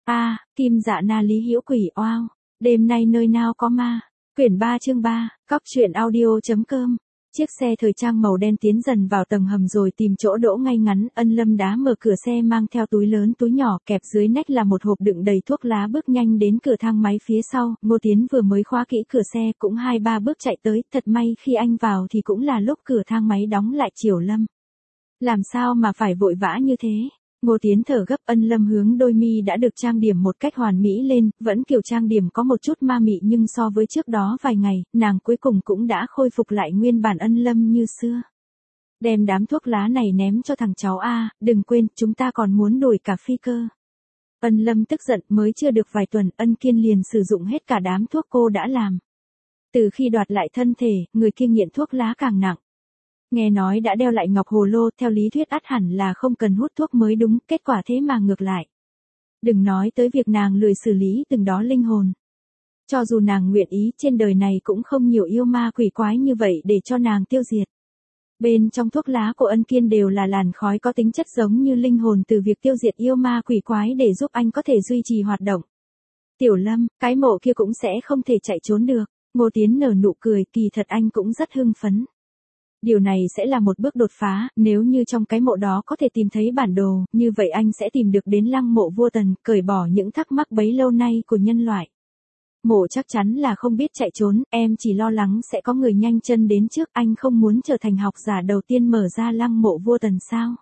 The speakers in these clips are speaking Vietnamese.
Kim Dạ Na Lý Hữu Quỷ oao. Đêm nay nơi nào có ma. Quyển 3 chương 3, Cóc truyện audio.com. Chiếc xe thời trang màu đen tiến dần vào tầng hầm rồi tìm chỗ đỗ ngay ngắn. Ân Lâm đá mở cửa xe mang theo túi lớn túi nhỏ, kẹp dưới nách là một hộp đựng đầy thuốc lá, bước nhanh đến cửa thang máy phía sau. Ngô Tiến vừa mới khóa kỹ cửa xe cũng 2-3 bước chạy tới. Thật may khi anh vào thì cũng là lúc cửa thang máy đóng lại. Triều Lâm, làm sao mà phải vội vã như thế? Ngô Tiến thở gấp. Ân Lâm hướng đôi mi đã được trang điểm một cách hoàn mỹ lên, vẫn kiểu trang điểm có một chút ma mị nhưng so với trước đó vài ngày, nàng cuối cùng cũng đã khôi phục lại nguyên bản Ân Lâm như xưa. Đem đám thuốc lá này ném cho thằng cháu A, đừng quên, chúng ta còn muốn đổi cả phi cơ. Ân Lâm tức giận, mới chưa được vài tuần, Ân Kiên liền sử dụng hết cả đám thuốc cô đã làm. Từ khi đoạt lại thân thể, người kia nghiện thuốc lá càng nặng. Nghe nói đã đeo lại ngọc hồ lô, theo lý thuyết ắt hẳn là không cần hút thuốc mới đúng, kết quả thế mà ngược lại. Đừng nói tới việc nàng lười xử lý từng đó linh hồn. Cho dù nàng nguyện ý, trên đời này cũng không nhiều yêu ma quỷ quái như vậy để cho nàng tiêu diệt. Bên trong thuốc lá của Ân Kiên đều là làn khói có tính chất giống như linh hồn từ việc tiêu diệt yêu ma quỷ quái để giúp anh có thể duy trì hoạt động. Tiểu Lâm, cái mộ kia cũng sẽ không thể chạy trốn được. Ngô Tiến nở nụ cười, kỳ thật anh cũng rất hưng phấn. Điều này sẽ là một bước đột phá, nếu như trong cái mộ đó có thể tìm thấy bản đồ, như vậy anh sẽ tìm được đến lăng mộ vua Tần, cởi bỏ những thắc mắc bấy lâu nay của nhân loại. Mộ chắc chắn là không biết chạy trốn, em chỉ lo lắng sẽ có người nhanh chân đến trước. Anh không muốn trở thành học giả đầu tiên mở ra lăng mộ vua Tần sao?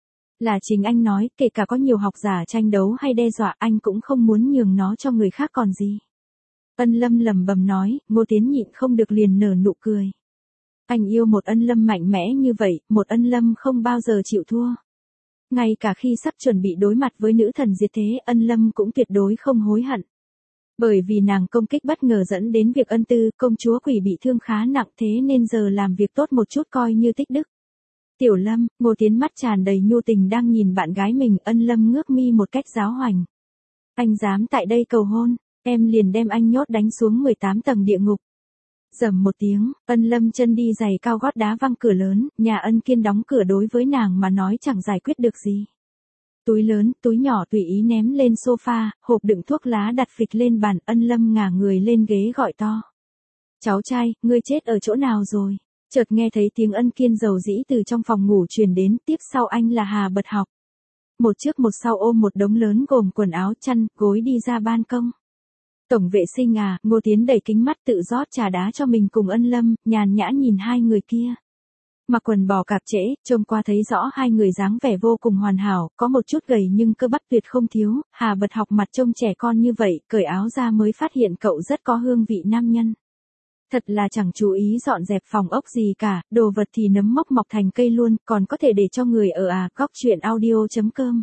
Là chính anh nói, kể cả có nhiều học giả tranh đấu hay đe dọa, anh cũng không muốn nhường nó cho người khác còn gì. Ân Lâm lẩm bẩm nói. Ngô Tiến nhịn không được liền nở nụ cười. Anh yêu một Ân Lâm mạnh mẽ như vậy, một Ân Lâm không bao giờ chịu thua. Ngay cả khi sắp chuẩn bị đối mặt với nữ thần diệt thế, Ân Lâm cũng tuyệt đối không hối hận. Bởi vì nàng công kích bất ngờ dẫn đến việc Ân Tư, công chúa quỷ bị thương khá nặng, thế nên giờ làm việc tốt một chút coi như tích đức. Tiểu Lâm, Ngô Tiến mắt tràn đầy nhu tình đang nhìn bạn gái mình. Ân Lâm ngước mi một cách giáo hoành. Anh dám tại đây cầu hôn, em liền đem anh nhốt đánh xuống 18 tầng địa ngục. Rầm một tiếng, Ân Lâm chân đi giày cao gót đá văng cửa lớn, nhà Ân Kiên đóng cửa đối với nàng mà nói chẳng giải quyết được gì. Túi lớn, túi nhỏ tùy ý ném lên sofa, hộp đựng thuốc lá đặt phịch lên bàn. Ân Lâm ngả người lên ghế gọi to. Cháu trai, ngươi chết ở chỗ nào rồi? Chợt nghe thấy tiếng Ân Kiên dầu dĩ từ trong phòng ngủ truyền đến, tiếp sau anh là Hà Bật Học. Một trước một sau ôm một đống lớn gồm quần áo, chăn, gối đi ra ban công. Tổng vệ sinh à? Ngô Tiến đẩy kính mắt tự rót trà đá cho mình cùng Ân Lâm, nhàn nhã nhìn hai người kia. Mặc quần bò cạp trễ, trông qua thấy rõ hai người dáng vẻ vô cùng hoàn hảo, có một chút gầy nhưng cơ bắp tuyệt không thiếu. Hà Bật Học mặt trông trẻ con như vậy, cởi áo ra mới phát hiện cậu rất có hương vị nam nhân. Thật là chẳng chú ý dọn dẹp phòng ốc gì cả, đồ vật thì nấm mốc mọc thành cây luôn, còn có thể để cho người ở à. Cóc truyện audio.com.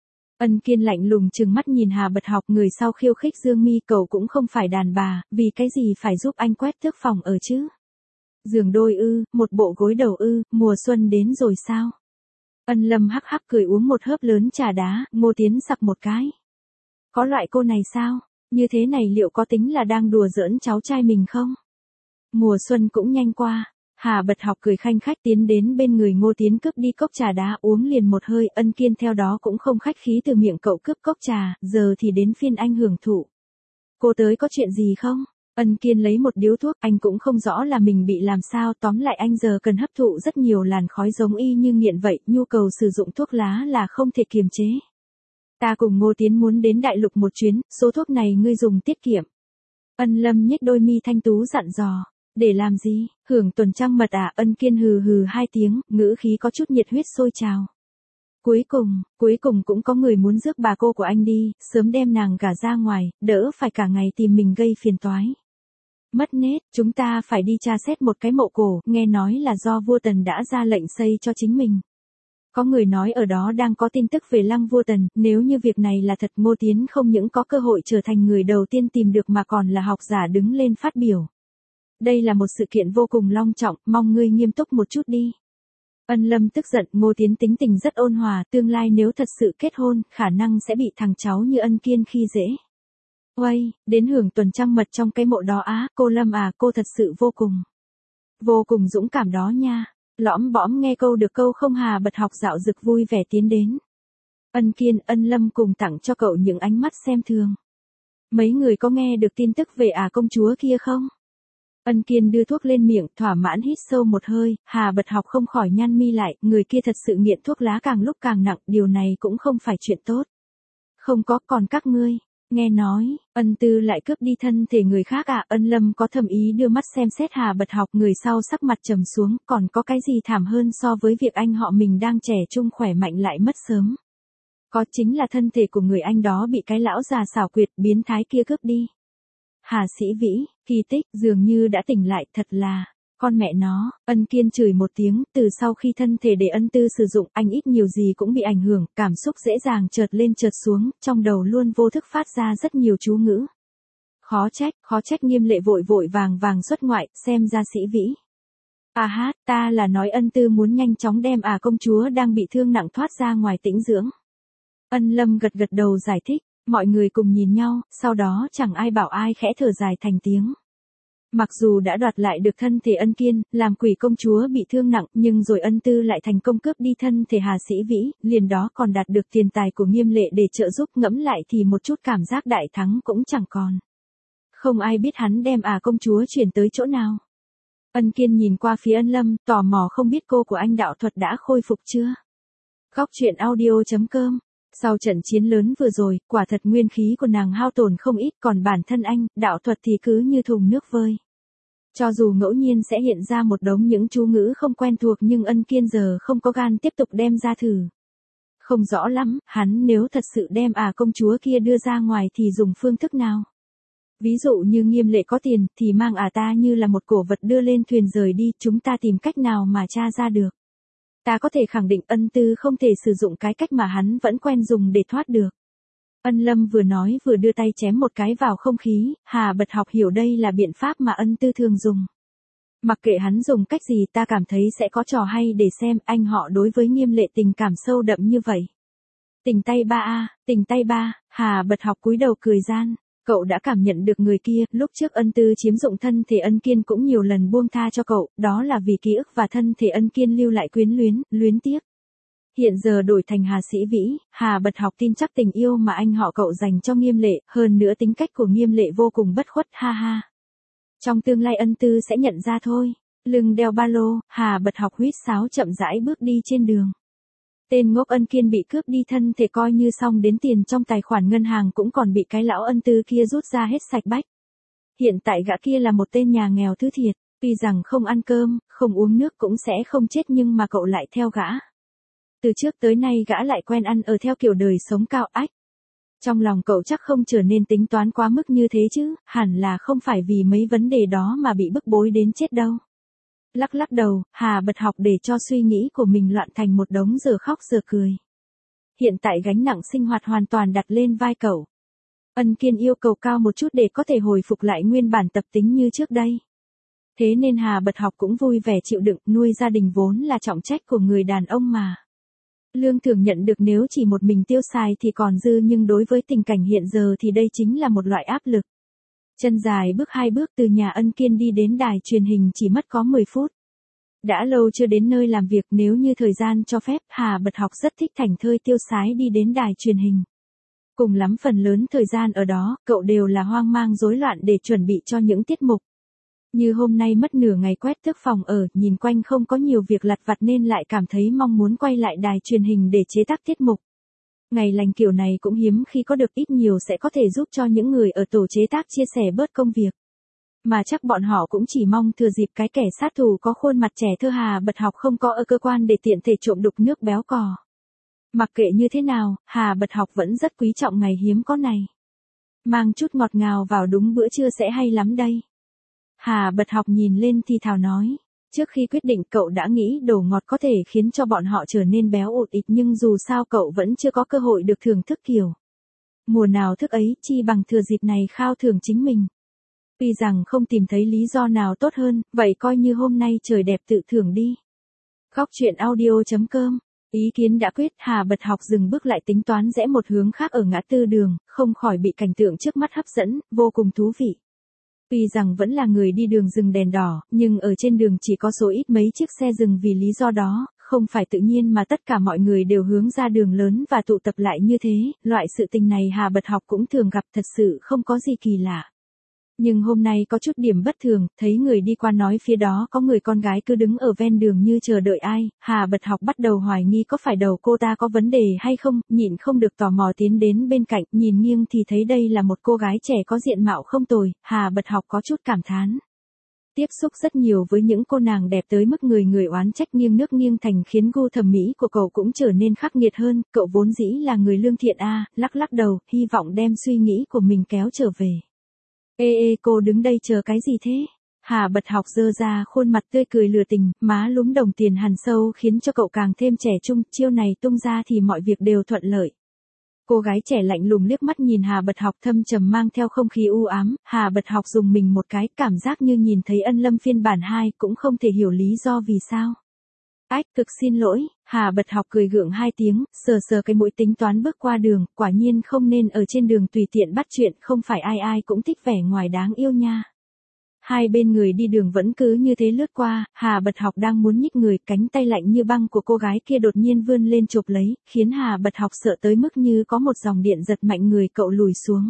Ân Kiên lạnh lùng trừng mắt nhìn Hà Bật Học, người sau khiêu khích dương mi. Cậu cũng không phải đàn bà, vì cái gì phải giúp anh quét tước phòng ở chứ? Giường đôi ư, một bộ gối đầu ư, mùa xuân đến rồi sao? Ân Lâm hắc hắc cười uống một hớp lớn trà đá. Ngô Tiến sặc một cái. Có loại cô này sao? Như thế này liệu có tính là đang đùa giỡn cháu trai mình không? Mùa xuân cũng nhanh qua. Hà Bật Học cười khanh khách tiến đến bên người Ngô Tiến cướp đi cốc trà đá, uống liền một hơi. Ân Kiên theo đó cũng không khách khí từ miệng cậu cướp cốc trà, giờ thì đến phiên anh hưởng thụ. Cô tới có chuyện gì không? Ân Kiên lấy một điếu thuốc, anh cũng không rõ là mình bị làm sao, tóm lại anh giờ cần hấp thụ rất nhiều làn khói giống y như nghiện vậy, nhu cầu sử dụng thuốc lá là không thể kiềm chế. Ta cùng Ngô Tiến muốn đến đại lục một chuyến, số thuốc này ngươi dùng tiết kiệm. Ân Lâm nhếch đôi mi thanh tú dặn dò. Để làm gì? Hưởng tuần trăng mật à? Ân Kiên hừ hừ hai tiếng, ngữ khí có chút nhiệt huyết sôi trào. Cuối cùng cũng có người muốn rước bà cô của anh đi, sớm đem nàng gả ra ngoài, đỡ phải cả ngày tìm mình gây phiền toái. Mất nết, chúng ta phải đi tra xét một cái mộ cổ, nghe nói là do vua Tần đã ra lệnh xây cho chính mình. Có người nói ở đó đang có tin tức về lăng vua Tần, nếu như việc này là thật, Ngô Tiến không những có cơ hội trở thành người đầu tiên tìm được mà còn là học giả đứng lên phát biểu. Đây là một sự kiện vô cùng long trọng, mong ngươi nghiêm túc một chút đi. Ân Lâm tức giận. Ngô Tiến tính tình rất ôn hòa, tương lai nếu thật sự kết hôn, khả năng sẽ bị thằng cháu như Ân Kiên khi dễ. Uây, đến hưởng tuần trăng mật trong cái mộ đó á? Cô Lâm à, cô thật sự vô cùng dũng cảm đó nha. Lõm bõm nghe câu được câu không. Hà Bật Học dạo dực vui vẻ tiến đến. Ân Kiên, Ân Lâm cùng tặng cho cậu những ánh mắt xem thường. Mấy người có nghe được tin tức về công chúa kia không? Ân Kiên đưa thuốc lên miệng, thỏa mãn hít sâu một hơi, Hà Bật Học không khỏi nhăn mi lại, người kia thật sự nghiện thuốc lá càng lúc càng nặng, điều này cũng không phải chuyện tốt. Không có, còn các ngươi, nghe nói, Ân Tư lại cướp đi thân thể người khác à? Ân Lâm có thầm ý đưa mắt xem xét Hà Bật Học, người sau sắc mặt trầm xuống, còn có cái gì thảm hơn so với việc anh họ mình đang trẻ trung khỏe mạnh lại mất sớm. Có, chính là thân thể của người anh đó bị cái lão già xảo quyệt biến thái kia cướp đi. Hà Sĩ Vĩ, kỳ tích, dường như đã tỉnh lại, thật là, con mẹ nó. Ân Kiên chửi một tiếng, từ sau khi thân thể để Ân Tư sử dụng, anh ít nhiều gì cũng bị ảnh hưởng, cảm xúc dễ dàng chợt lên chợt xuống, trong đầu luôn vô thức phát ra rất nhiều chú ngữ. Khó trách Nghiêm Lệ vội vội vàng xuất ngoại, xem ra Sĩ Vĩ. Ta là nói Ân Tư muốn nhanh chóng đem công chúa đang bị thương nặng thoát ra ngoài tĩnh dưỡng. Ân Lâm gật đầu giải thích. Mọi người cùng nhìn nhau, sau đó chẳng ai bảo ai khẽ thở dài thành tiếng. Mặc dù đã đoạt lại được thân thể Ân Kiên, làm quỷ công chúa bị thương nặng, nhưng rồi Ân Tư lại thành công cướp đi thân thể Hà Sĩ Vĩ, liền đó còn đạt được tiền tài của Nghiêm Lệ để trợ giúp, ngẫm lại thì một chút cảm giác đại thắng cũng chẳng còn. Không ai biết hắn đem công chúa chuyển tới chỗ nào. Ân Kiên nhìn qua phía Ân Lâm, tò mò không biết cô của anh đạo thuật đã khôi phục chưa. Góc truyện audio.com. Sau trận chiến lớn vừa rồi, quả thật nguyên khí của nàng hao tổn không ít, còn bản thân anh, đạo thuật thì cứ như thùng nước vơi. Cho dù ngẫu nhiên sẽ hiện ra một đống những chú ngữ không quen thuộc nhưng Ân Kiên giờ không có gan tiếp tục đem ra thử. Không rõ lắm, hắn nếu thật sự đem công chúa kia đưa ra ngoài thì dùng phương thức nào? Ví dụ như Nghiêm Lệ có tiền, thì mang ta như là một cổ vật đưa lên thuyền rời đi, chúng ta tìm cách nào mà tra ra được. Ta có thể khẳng định Ân Tư không thể sử dụng cái cách mà hắn vẫn quen dùng để thoát được. Ân Lâm vừa nói vừa đưa tay chém một cái vào không khí, Hà Bật Học hiểu đây là biện pháp mà Ân Tư thường dùng. Mặc kệ hắn dùng cách gì, ta cảm thấy sẽ có trò hay để xem. Anh họ đối với Nghiêm Lệ tình cảm sâu đậm như vậy. Tình tay ba, Hà Bật Học cúi đầu cười gian. Cậu đã cảm nhận được người kia, lúc trước Ân Tư chiếm dụng thân thể Ân Kiên cũng nhiều lần buông tha cho cậu, đó là vì ký ức và thân thể Ân Kiên lưu lại quyến luyến tiếc. Hiện giờ đổi thành Hà Sĩ Vĩ, Hà Bật Học tin chắc tình yêu mà anh họ cậu dành cho Nghiêm Lệ, hơn nữa tính cách của Nghiêm Lệ vô cùng bất khuất, ha ha. Trong tương lai Ân Tư sẽ nhận ra thôi. Lưng đeo ba lô, Hà Bật Học huýt sáo chậm rãi bước đi trên đường. Tên ngốc Ân Kiên bị cướp đi thân thể coi như xong, đến tiền trong tài khoản ngân hàng cũng còn bị cái lão Ân Tư kia rút ra hết sạch bách. Hiện tại gã kia là một tên nhà nghèo thứ thiệt, tuy rằng không ăn cơm, không uống nước cũng sẽ không chết nhưng mà cậu lại theo gã. Từ trước tới nay gã lại quen ăn ở theo kiểu đời sống cao ách. Trong lòng cậu chắc không trở nên tính toán quá mức như thế chứ, hẳn là không phải vì mấy vấn đề đó mà bị bức bối đến chết đâu. Lắc đầu, Hà Bật Học để cho suy nghĩ của mình loạn thành một đống giờ khóc giờ cười. Hiện tại gánh nặng sinh hoạt hoàn toàn đặt lên vai cậu. Ân Kiên yêu cầu cao một chút để có thể hồi phục lại nguyên bản tập tính như trước đây. Thế nên Hà Bật Học cũng vui vẻ chịu đựng, nuôi gia đình vốn là trọng trách của người đàn ông mà. Lương thưởng nhận được nếu chỉ một mình tiêu xài thì còn dư, nhưng đối với tình cảnh hiện giờ thì đây chính là một loại áp lực. Chân dài bước 2 bước từ nhà Ân Kiên đi đến đài truyền hình chỉ mất có 10 phút. Đã lâu chưa đến nơi làm việc, nếu như thời gian cho phép, Hà Bật Học rất thích thảnh thơi tiêu sái đi đến đài truyền hình. Cùng lắm phần lớn thời gian ở đó, cậu đều là hoang mang rối loạn để chuẩn bị cho những tiết mục. Như hôm nay mất nửa ngày quét tước phòng ở, nhìn quanh không có nhiều việc lặt vặt nên lại cảm thấy mong muốn quay lại đài truyền hình để chế tác tiết mục. Ngày lành kiểu này cũng hiếm khi có được, ít nhiều sẽ có thể giúp cho những người ở tổ chế tác chia sẻ bớt công việc. Mà chắc bọn họ cũng chỉ mong thừa dịp cái kẻ sát thủ có khuôn mặt trẻ thơ Hà Bật Học không có ở cơ quan để tiện thể trộm đục nước béo cò. Mặc kệ như thế nào, Hà Bật Học vẫn rất quý trọng ngày hiếm có này. Mang chút ngọt ngào vào đúng bữa trưa sẽ hay lắm đây. Hà Bật Học nhìn lên thì thào nói. Trước khi quyết định cậu đã nghĩ đồ ngọt có thể khiến cho bọn họ trở nên béo ụt ịt, nhưng dù sao cậu vẫn chưa có cơ hội được thưởng thức kiểu mùa nào thức ấy, chi bằng thừa dịp này khao thưởng chính mình. Tuy rằng không tìm thấy lý do nào tốt hơn, vậy coi như hôm nay trời đẹp tự thưởng đi. Góc truyện audio.com. Ý kiến đã quyết, Hà Bật Học dừng bước lại tính toán rẽ một hướng khác ở ngã tư đường, không khỏi bị cảnh tượng trước mắt hấp dẫn, vô cùng thú vị. Tuy rằng vẫn là người đi đường dừng đèn đỏ, nhưng ở trên đường chỉ có số ít mấy chiếc xe dừng vì lý do đó, Không phải tự nhiên mà tất cả mọi người đều hướng ra đường lớn và tụ tập lại như thế, loại sự tình này Hà Bật Học cũng thường gặp, thật sự không có gì kỳ lạ. Nhưng hôm nay có chút điểm bất thường, thấy người đi qua nói phía đó có người con gái cứ đứng ở ven đường như chờ đợi ai, Hà Bật Học bắt đầu hoài nghi có phải đầu cô ta có vấn đề hay không, nhịn không được tò mò tiến đến bên cạnh, nhìn nghiêng thì thấy đây là một cô gái trẻ có diện mạo không tồi, Hà Bật Học có chút cảm thán. Tiếp xúc rất nhiều với những cô nàng đẹp tới mức người người oán trách nghiêng nước nghiêng thành khiến gu thẩm mỹ của cậu cũng trở nên khắc nghiệt hơn, cậu vốn dĩ là người lương thiện lắc lắc đầu, hy vọng đem suy nghĩ của mình kéo trở về. Ê cô đứng đây chờ cái gì thế? Hà Bật Học giơ ra khuôn mặt tươi cười lừa tình, má lúm đồng tiền hằn sâu khiến cho cậu càng thêm trẻ trung, chiêu này tung ra thì mọi việc đều thuận lợi. Cô gái trẻ lạnh lùng liếc mắt nhìn Hà Bật Học thâm trầm mang theo không khí u ám, Hà Bật Học dùng mình một cái, cảm giác như nhìn thấy Ân Lâm phiên bản 2, cũng không thể hiểu lý do vì sao. Ách, cực xin lỗi, Hà Bật Học cười gượng 2 tiếng, sờ sờ cái mũi tính toán bước qua đường, quả nhiên không nên ở trên đường tùy tiện bắt chuyện, không phải ai ai cũng thích vẻ ngoài đáng yêu nha. Hai bên người đi đường vẫn cứ như thế lướt qua, Hà Bật Học đang muốn nhích người, cánh tay lạnh như băng của cô gái kia đột nhiên vươn lên chộp lấy, khiến Hà Bật Học sợ tới mức như có một dòng điện giật mạnh người cậu lùi xuống.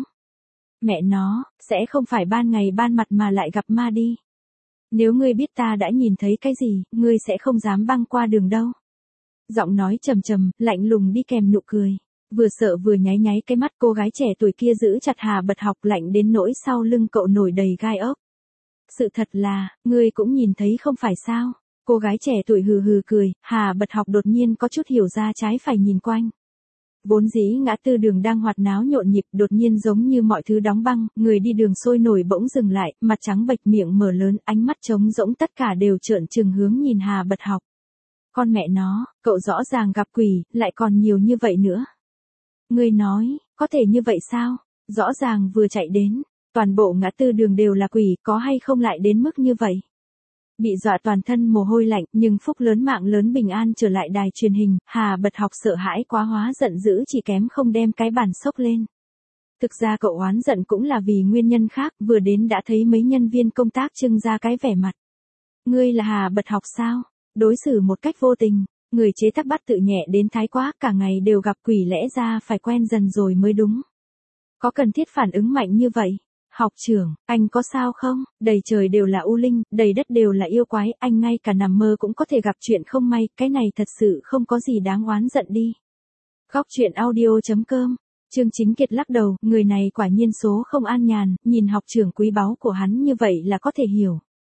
Mẹ nó, sẽ không phải ban ngày ban mặt mà lại gặp ma đi. Nếu ngươi biết ta đã nhìn thấy cái gì, ngươi sẽ không dám băng qua đường đâu. Giọng nói trầm trầm, lạnh lùng đi kèm nụ cười. Vừa sợ vừa nháy nháy cái mắt, cô gái trẻ tuổi kia giữ chặt Hà Bật Học, lạnh đến nỗi sau lưng cậu nổi đầy gai ốc. Sự thật là, ngươi cũng nhìn thấy không phải sao? Cô gái trẻ tuổi hừ hừ cười, Hà Bật Học đột nhiên có chút hiểu ra trái phải nhìn quanh. Vốn dĩ ngã tư đường đang hoạt náo nhộn nhịp, đột nhiên giống như mọi thứ đóng băng, người đi đường sôi nổi bỗng dừng lại, mặt trắng bệch, miệng mở lớn, ánh mắt trống rỗng, tất cả đều trợn trừng hướng nhìn Hà Bật Học. Con mẹ nó, cậu rõ ràng gặp quỷ, lại còn nhiều như vậy nữa. Ngươi nói, có thể như vậy sao? Rõ ràng vừa chạy đến, toàn bộ ngã tư đường đều là quỷ, có hay không lại đến mức như vậy? Bị dọa toàn thân mồ hôi lạnh, nhưng phúc lớn mạng lớn bình an trở lại đài truyền hình, Hà Bật Học sợ hãi quá hóa giận dữ chỉ kém không đem cái bàn xốc lên. Thực ra cậu oán giận cũng là vì nguyên nhân khác, vừa đến đã thấy mấy nhân viên công tác trưng ra cái vẻ mặt. Ngươi là Hà Bật Học sao? Đối xử một cách vô tình, người chế tác bắt tự nhẹ đến thái quá, cả ngày đều gặp quỷ lẽ ra phải quen dần rồi mới đúng. Có cần thiết phản ứng mạnh như vậy? Học trưởng, anh có sao không? Đầy trời đều là u linh, đầy đất đều là yêu quái, anh ngay cả nằm mơ cũng có thể gặp chuyện không may, cái này thật sự không có gì đáng oán giận đi. Góc truyện audio.com. Trương Chính Kiệt lắc đầu, người này quả nhiên số không an nhàn, nhìn học trưởng quý báu của hắn như vậy là có thể hiểu.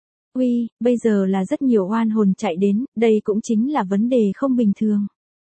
Uy, bây giờ là rất nhiều oan hồn chạy đến, đây cũng chính là vấn đề không bình thường.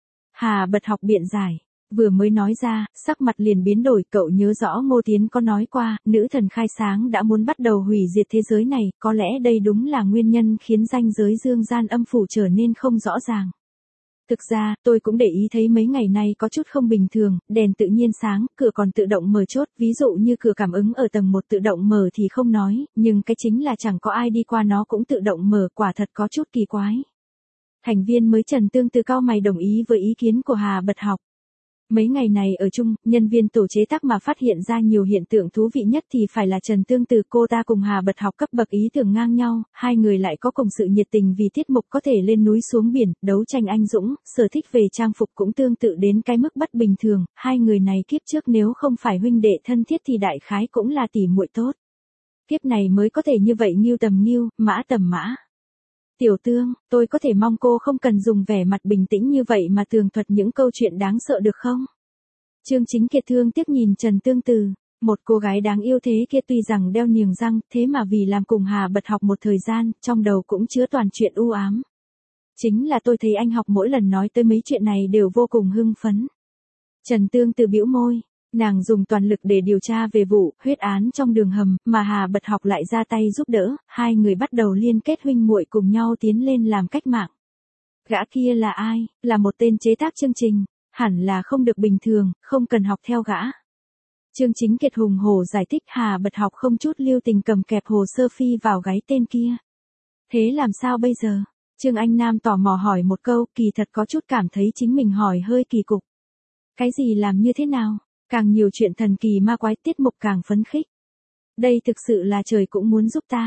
Hà Bật Học biện giải. Vừa mới nói ra, sắc mặt liền biến đổi, cậu nhớ rõ Ngô Tiến có nói qua, nữ thần khai sáng đã muốn bắt đầu hủy diệt thế giới này, có lẽ đây đúng là nguyên nhân khiến ranh giới dương gian âm phủ trở nên không rõ ràng. Thực ra, tôi cũng để ý thấy mấy ngày nay có chút không bình thường, đèn tự nhiên sáng, cửa còn tự động mở chốt, ví dụ như cửa cảm ứng ở tầng 1 tự động mở thì không nói, nhưng cái chính là chẳng có ai đi qua nó cũng tự động mở, quả thật có chút kỳ quái. Thành viên mới Trần Tương Từ cau mày đồng ý với ý kiến của Hà Bật Học. Mấy ngày này ở chung, nhân viên tổ chế tác mà phát hiện ra nhiều hiện tượng thú vị nhất thì phải là Trần Tương Từ, cô ta cùng Hà Bật Học cấp bậc ý tưởng ngang nhau, hai người lại có cùng sự nhiệt tình vì tiết mục có thể lên núi xuống biển, đấu tranh anh dũng, sở thích về trang phục cũng tương tự đến cái mức bất bình thường, hai người này kiếp trước nếu không phải huynh đệ thân thiết thì đại khái cũng là tỉ muội tốt. Kiếp này mới có thể như vậy, Ngưu tầm Ngưu, Mã tầm Mã. Tiểu Tương, tôi có thể mong cô không cần dùng vẻ mặt bình tĩnh như vậy mà tường thuật những câu chuyện đáng sợ được không? Trương Chính Kiệt thương tiếc nhìn Trần Tương Từ, một cô gái đáng yêu thế kia tuy rằng đeo niềng răng, thế mà vì làm cùng Hà Bật Học một thời gian, trong đầu cũng chứa toàn chuyện u ám. Chính là tôi thấy anh học mỗi lần nói tới mấy chuyện này đều vô cùng hưng phấn. Trần Tương Từ bĩu môi. Nàng dùng toàn lực để điều tra về vụ huyết án trong đường hầm, mà Hà Bật Học lại ra tay giúp đỡ, hai người bắt đầu liên kết huynh muội cùng nhau tiến lên làm cách mạng. Gã kia là ai? Là một tên chế tác chương trình, hẳn là không được bình thường, không cần học theo gã. Trương Chính Kiệt hùng hổ giải thích, Hà Bật Học không chút lưu tình cầm kẹp hồ sơ phi vào gáy tên kia. Thế làm sao bây giờ? Trương Anh Nam tò mò hỏi một câu, kỳ thật có chút cảm thấy chính mình hỏi hơi kỳ cục. Cái gì làm như thế nào? Càng nhiều chuyện thần kỳ ma quái, tiết mục càng phấn khích. Đây thực sự là trời cũng muốn giúp ta.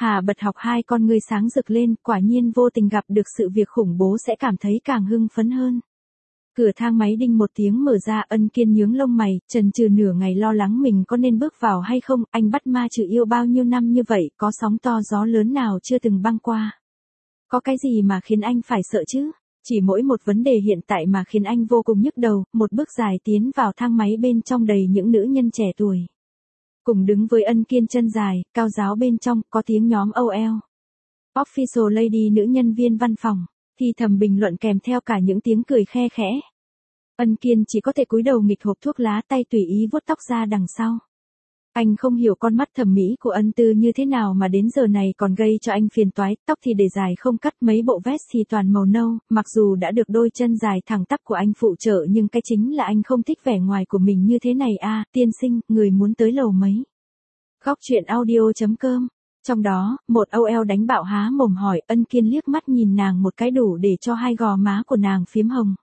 Hà bật học hai con ngươi sáng rực lên, quả nhiên vô tình gặp được sự việc khủng bố sẽ cảm thấy càng hưng phấn hơn. Cửa thang máy đinh một tiếng mở ra, Ân Kiên nhướng lông mày, chần chừ nửa ngày lo lắng mình có nên bước vào hay không, anh bắt ma trừ yêu bao nhiêu năm như vậy, có sóng to gió lớn nào chưa từng băng qua. Có cái gì mà khiến anh phải sợ chứ? Chỉ mỗi một vấn đề hiện tại mà khiến anh vô cùng nhức đầu, một bước dài tiến vào thang máy bên trong đầy những nữ nhân trẻ tuổi. Cùng đứng với Ân Kiên chân dài, cao ráo bên trong, có tiếng nhóm OL. Official Lady nữ nhân viên văn phòng, thì thầm bình luận kèm theo cả những tiếng cười khe khẽ. Ân Kiên chỉ có thể cúi đầu nghịch hộp thuốc lá, tay tùy ý vuốt tóc ra đằng sau. Anh không hiểu con mắt thẩm mỹ của Ân Tư như thế nào mà đến giờ này còn gây cho anh phiền toái, tóc thì để dài không cắt, mấy bộ vest thì toàn màu nâu, mặc dù đã được đôi chân dài thẳng tắp của anh phụ trợ nhưng cái chính là anh không thích vẻ ngoài của mình như thế này à. Tiên sinh, người muốn tới lầu mấy? Góc truyện audio.com. Trong đó, một OL đánh bạo há mồm hỏi, Ân Kiên liếc mắt nhìn nàng một cái đủ để cho hai gò má của nàng phiếm hồng.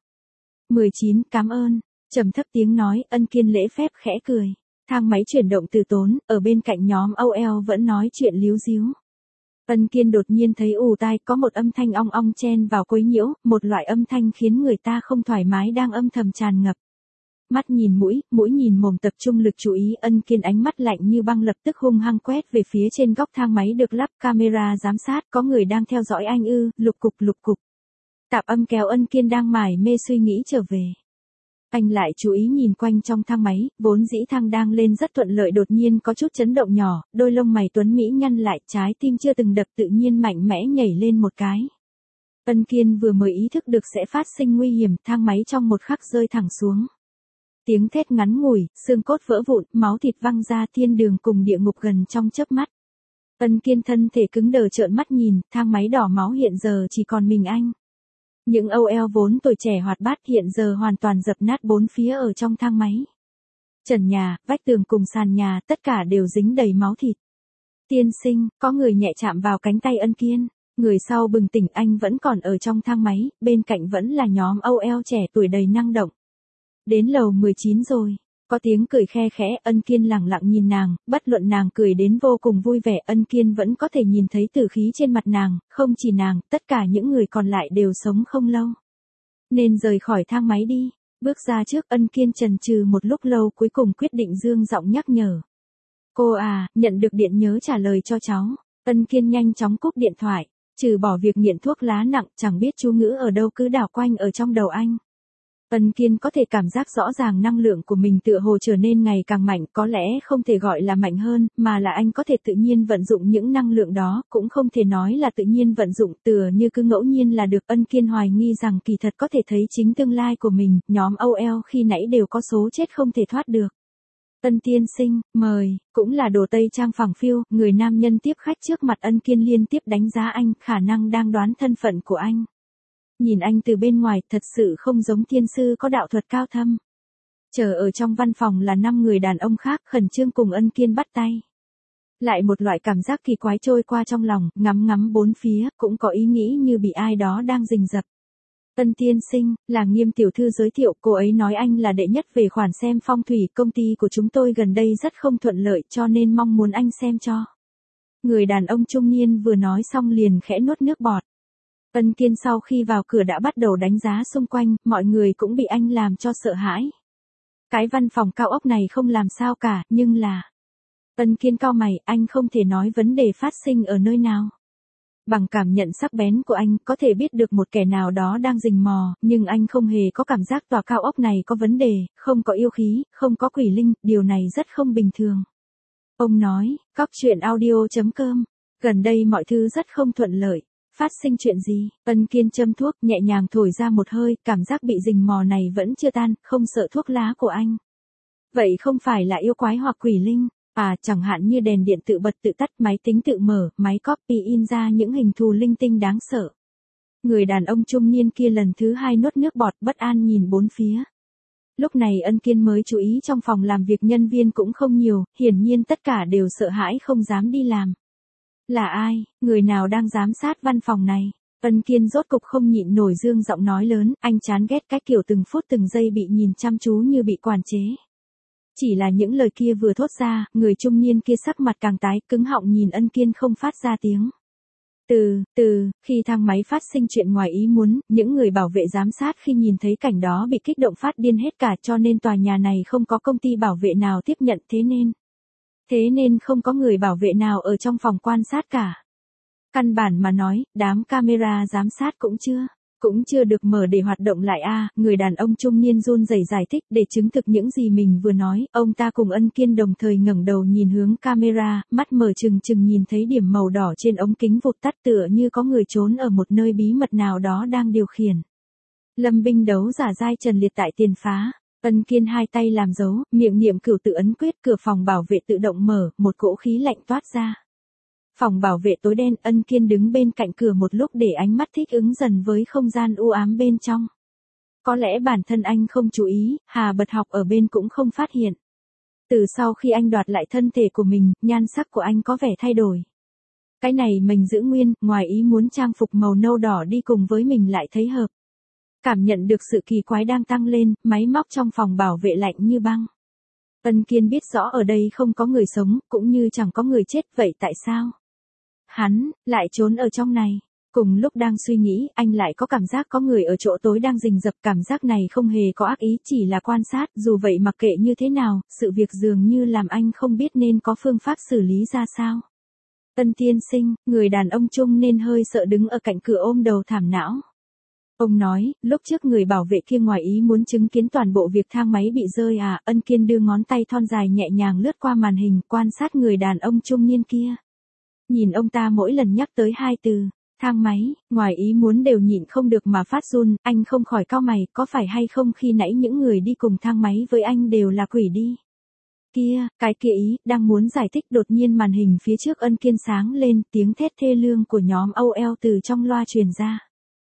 19, cảm ơn. Trầm thấp tiếng nói, Ân Kiên lễ phép khẽ cười. Thang máy chuyển động từ tốn, ở bên cạnh nhóm OL vẫn nói chuyện líu díu. Ân Kiên đột nhiên thấy ù tai, có một âm thanh ong ong chen vào quấy nhiễu, một loại âm thanh khiến người ta không thoải mái đang âm thầm tràn ngập. Mắt nhìn mũi, mũi nhìn mồm, tập trung lực chú ý, Ân Kiên ánh mắt lạnh như băng lập tức hung hăng quét về phía trên góc thang máy được lắp camera giám sát, có người đang theo dõi anh ư? Lục cục lục cục. Tạp âm kéo Ân Kiên đang mải mê suy nghĩ trở về. Anh lại chú ý nhìn quanh trong thang máy, vốn dĩ thang đang lên rất thuận lợi đột nhiên có chút chấn động nhỏ, đôi lông mày tuấn mỹ nhăn lại, trái tim chưa từng đập tự nhiên mạnh mẽ nhảy lên một cái. Ân Kiên vừa mới ý thức được sẽ phát sinh nguy hiểm, thang máy trong một khắc rơi thẳng xuống. Tiếng thét ngắn ngủi, xương cốt vỡ vụn, máu thịt văng ra, thiên đường cùng địa ngục gần trong chớp mắt. Ân Kiên thân thể cứng đờ trợn mắt nhìn, thang máy đỏ máu hiện giờ chỉ còn mình anh. Những OL vốn tuổi trẻ hoạt bát hiện giờ hoàn toàn dập nát bốn phía ở trong thang máy. Trần nhà, vách tường cùng sàn nhà, tất cả đều dính đầy máu thịt. Tiên sinh, có người nhẹ chạm vào cánh tay Ân Kiên. Người sau bừng tỉnh, anh vẫn còn ở trong thang máy, bên cạnh vẫn là nhóm OL trẻ tuổi đầy năng động. Đến lầu 19 rồi. Có tiếng cười khe khẽ, Ân Kiên lẳng lặng nhìn nàng, bất luận nàng cười đến vô cùng vui vẻ, Ân Kiên vẫn có thể nhìn thấy tử khí trên mặt nàng, không chỉ nàng, tất cả những người còn lại đều sống không lâu. Nên rời khỏi thang máy đi. Bước ra trước, Ân Kiên chần chừ một lúc lâu cuối cùng quyết định dương giọng nhắc nhở. Cô à, nhận được điện nhớ trả lời cho cháu. Ân Kiên nhanh chóng cúp điện thoại, trừ bỏ việc nghiện thuốc lá nặng, chẳng biết chú ngữ ở đâu cứ đảo quanh ở trong đầu anh. Ân Kiên có thể cảm giác rõ ràng năng lượng của mình tựa hồ trở nên ngày càng mạnh, có lẽ không thể gọi là mạnh hơn, mà là anh có thể tự nhiên vận dụng những năng lượng đó, cũng không thể nói là tự nhiên vận dụng, tựa như cứ ngẫu nhiên là được. Ân Kiên hoài nghi rằng kỳ thật có thể thấy chính tương lai của mình, nhóm OL khi nãy đều có số chết không thể thoát được. Ân tiên sinh, mời, cũng là đồ Tây trang phẳng phiu, người nam nhân tiếp khách trước mặt Ân Kiên liên tiếp đánh giá anh, khả năng đang đoán thân phận của anh. Nhìn anh từ bên ngoài, thật sự không giống thiên sư có đạo thuật cao thâm. Chờ ở trong văn phòng là 5 người đàn ông khác khẩn trương cùng Ân Kiên bắt tay. Lại một loại cảm giác kỳ quái trôi qua trong lòng, ngắm ngắm bốn phía, cũng có ý nghĩ như bị ai đó đang rình rập. Ân tiên sinh, là Nghiêm tiểu thư giới thiệu, cô ấy nói anh là đệ nhất về khoản xem phong thủy, công ty của chúng tôi gần đây rất không thuận lợi cho nên mong muốn anh xem cho. Người đàn ông trung niên vừa nói xong liền khẽ nuốt nước bọt. Ân Kiên sau khi vào cửa đã bắt đầu đánh giá xung quanh, mọi người cũng bị anh làm cho sợ hãi. Cái văn phòng cao ốc này không làm sao cả, nhưng là... Ân Kiên cau mày, anh không thể nói vấn đề phát sinh ở nơi nào. Bằng cảm nhận sắc bén của anh, có thể biết được một kẻ nào đó đang rình mò, nhưng anh không hề có cảm giác tòa cao ốc này có vấn đề, không có yêu khí, không có quỷ linh, điều này rất không bình thường. Ông nói, Góc truyện audio.com, gần đây mọi thứ rất không thuận lợi. Phát sinh chuyện gì? Ân Kiên châm thuốc, nhẹ nhàng thổi ra một hơi, cảm giác bị rình mò này vẫn chưa tan, không sợ thuốc lá của anh. Vậy không phải là yêu quái hoặc quỷ linh, à, chẳng hạn như đèn điện tự bật tự tắt, máy tính tự mở, máy copy in ra những hình thù linh tinh đáng sợ. Người đàn ông trung niên kia lần thứ hai nuốt nước bọt, bất an nhìn bốn phía. Lúc này Ân Kiên mới chú ý trong phòng làm việc nhân viên cũng không nhiều, hiển nhiên tất cả đều sợ hãi không dám đi làm. Là ai, người nào đang giám sát văn phòng này? Ân Kiên rốt cục không nhịn nổi dương giọng nói lớn, anh chán ghét cái kiểu từng phút từng giây bị nhìn chăm chú như bị quản chế. Chỉ là những lời kia vừa thốt ra, người trung niên kia sắc mặt càng tái, cứng họng nhìn Ân Kiên không phát ra tiếng. Khi thang máy phát sinh chuyện ngoài ý muốn, những người bảo vệ giám sát khi nhìn thấy cảnh đó bị kích động phát điên hết cả, cho nên tòa nhà này không có công ty bảo vệ nào tiếp nhận, thế nên không có người bảo vệ nào ở trong phòng quan sát cả. Căn bản mà nói, đám camera giám sát cũng chưa được mở để hoạt động lại người đàn ông trung niên run rẩy giải thích để chứng thực những gì mình vừa nói, ông ta cùng Ân Kiên đồng thời ngẩng đầu nhìn hướng camera, mắt mở trừng trừng nhìn thấy điểm màu đỏ trên ống kính vụt tắt tựa như có người trốn ở một nơi bí mật nào đó đang điều khiển. Lâm binh đấu giả giai trần liệt tại tiền phá. Ân Kiên hai tay làm dấu, miệng niệm cửu tự ấn quyết, cửa phòng bảo vệ tự động mở, một cỗ khí lạnh toát ra. Phòng bảo vệ tối đen, Ân Kiên đứng bên cạnh cửa một lúc để ánh mắt thích ứng dần với không gian u ám bên trong. Có lẽ bản thân anh không chú ý, Hà Bật Học ở bên cũng không phát hiện. Từ sau khi anh đoạt lại thân thể của mình, nhan sắc của anh có vẻ thay đổi. Cái này mình giữ nguyên, ngoài ý muốn trang phục màu nâu đỏ đi cùng với mình lại thấy hợp. Cảm nhận được sự kỳ quái đang tăng lên, máy móc trong phòng bảo vệ lạnh như băng. Ân Kiên biết rõ ở đây không có người sống, cũng như chẳng có người chết, vậy tại sao hắn lại trốn ở trong này? Cùng lúc đang suy nghĩ, anh lại có cảm giác có người ở chỗ tối đang rình rập, cảm giác này không hề có ác ý, chỉ là quan sát, dù vậy mặc kệ như thế nào, sự việc dường như làm anh không biết nên có phương pháp xử lý ra sao. Ân tiên sinh, người đàn ông trung nên hơi sợ đứng ở cạnh cửa ôm đầu thảm não. Ông nói, lúc trước người bảo vệ kia ngoài ý muốn chứng kiến toàn bộ việc thang máy bị rơi Ân Kiên đưa ngón tay thon dài nhẹ nhàng lướt qua màn hình, quan sát người đàn ông trung niên kia. Nhìn ông ta mỗi lần nhắc tới hai từ, thang máy, ngoài ý muốn đều nhịn không được mà phát run, anh không khỏi cau mày, có phải hay không khi nãy những người đi cùng thang máy với anh đều là quỷ đi. Cái kia ý, đang muốn giải thích đột nhiên màn hình phía trước Ân Kiên sáng lên, tiếng thét thê lương của nhóm OL từ trong loa truyền ra.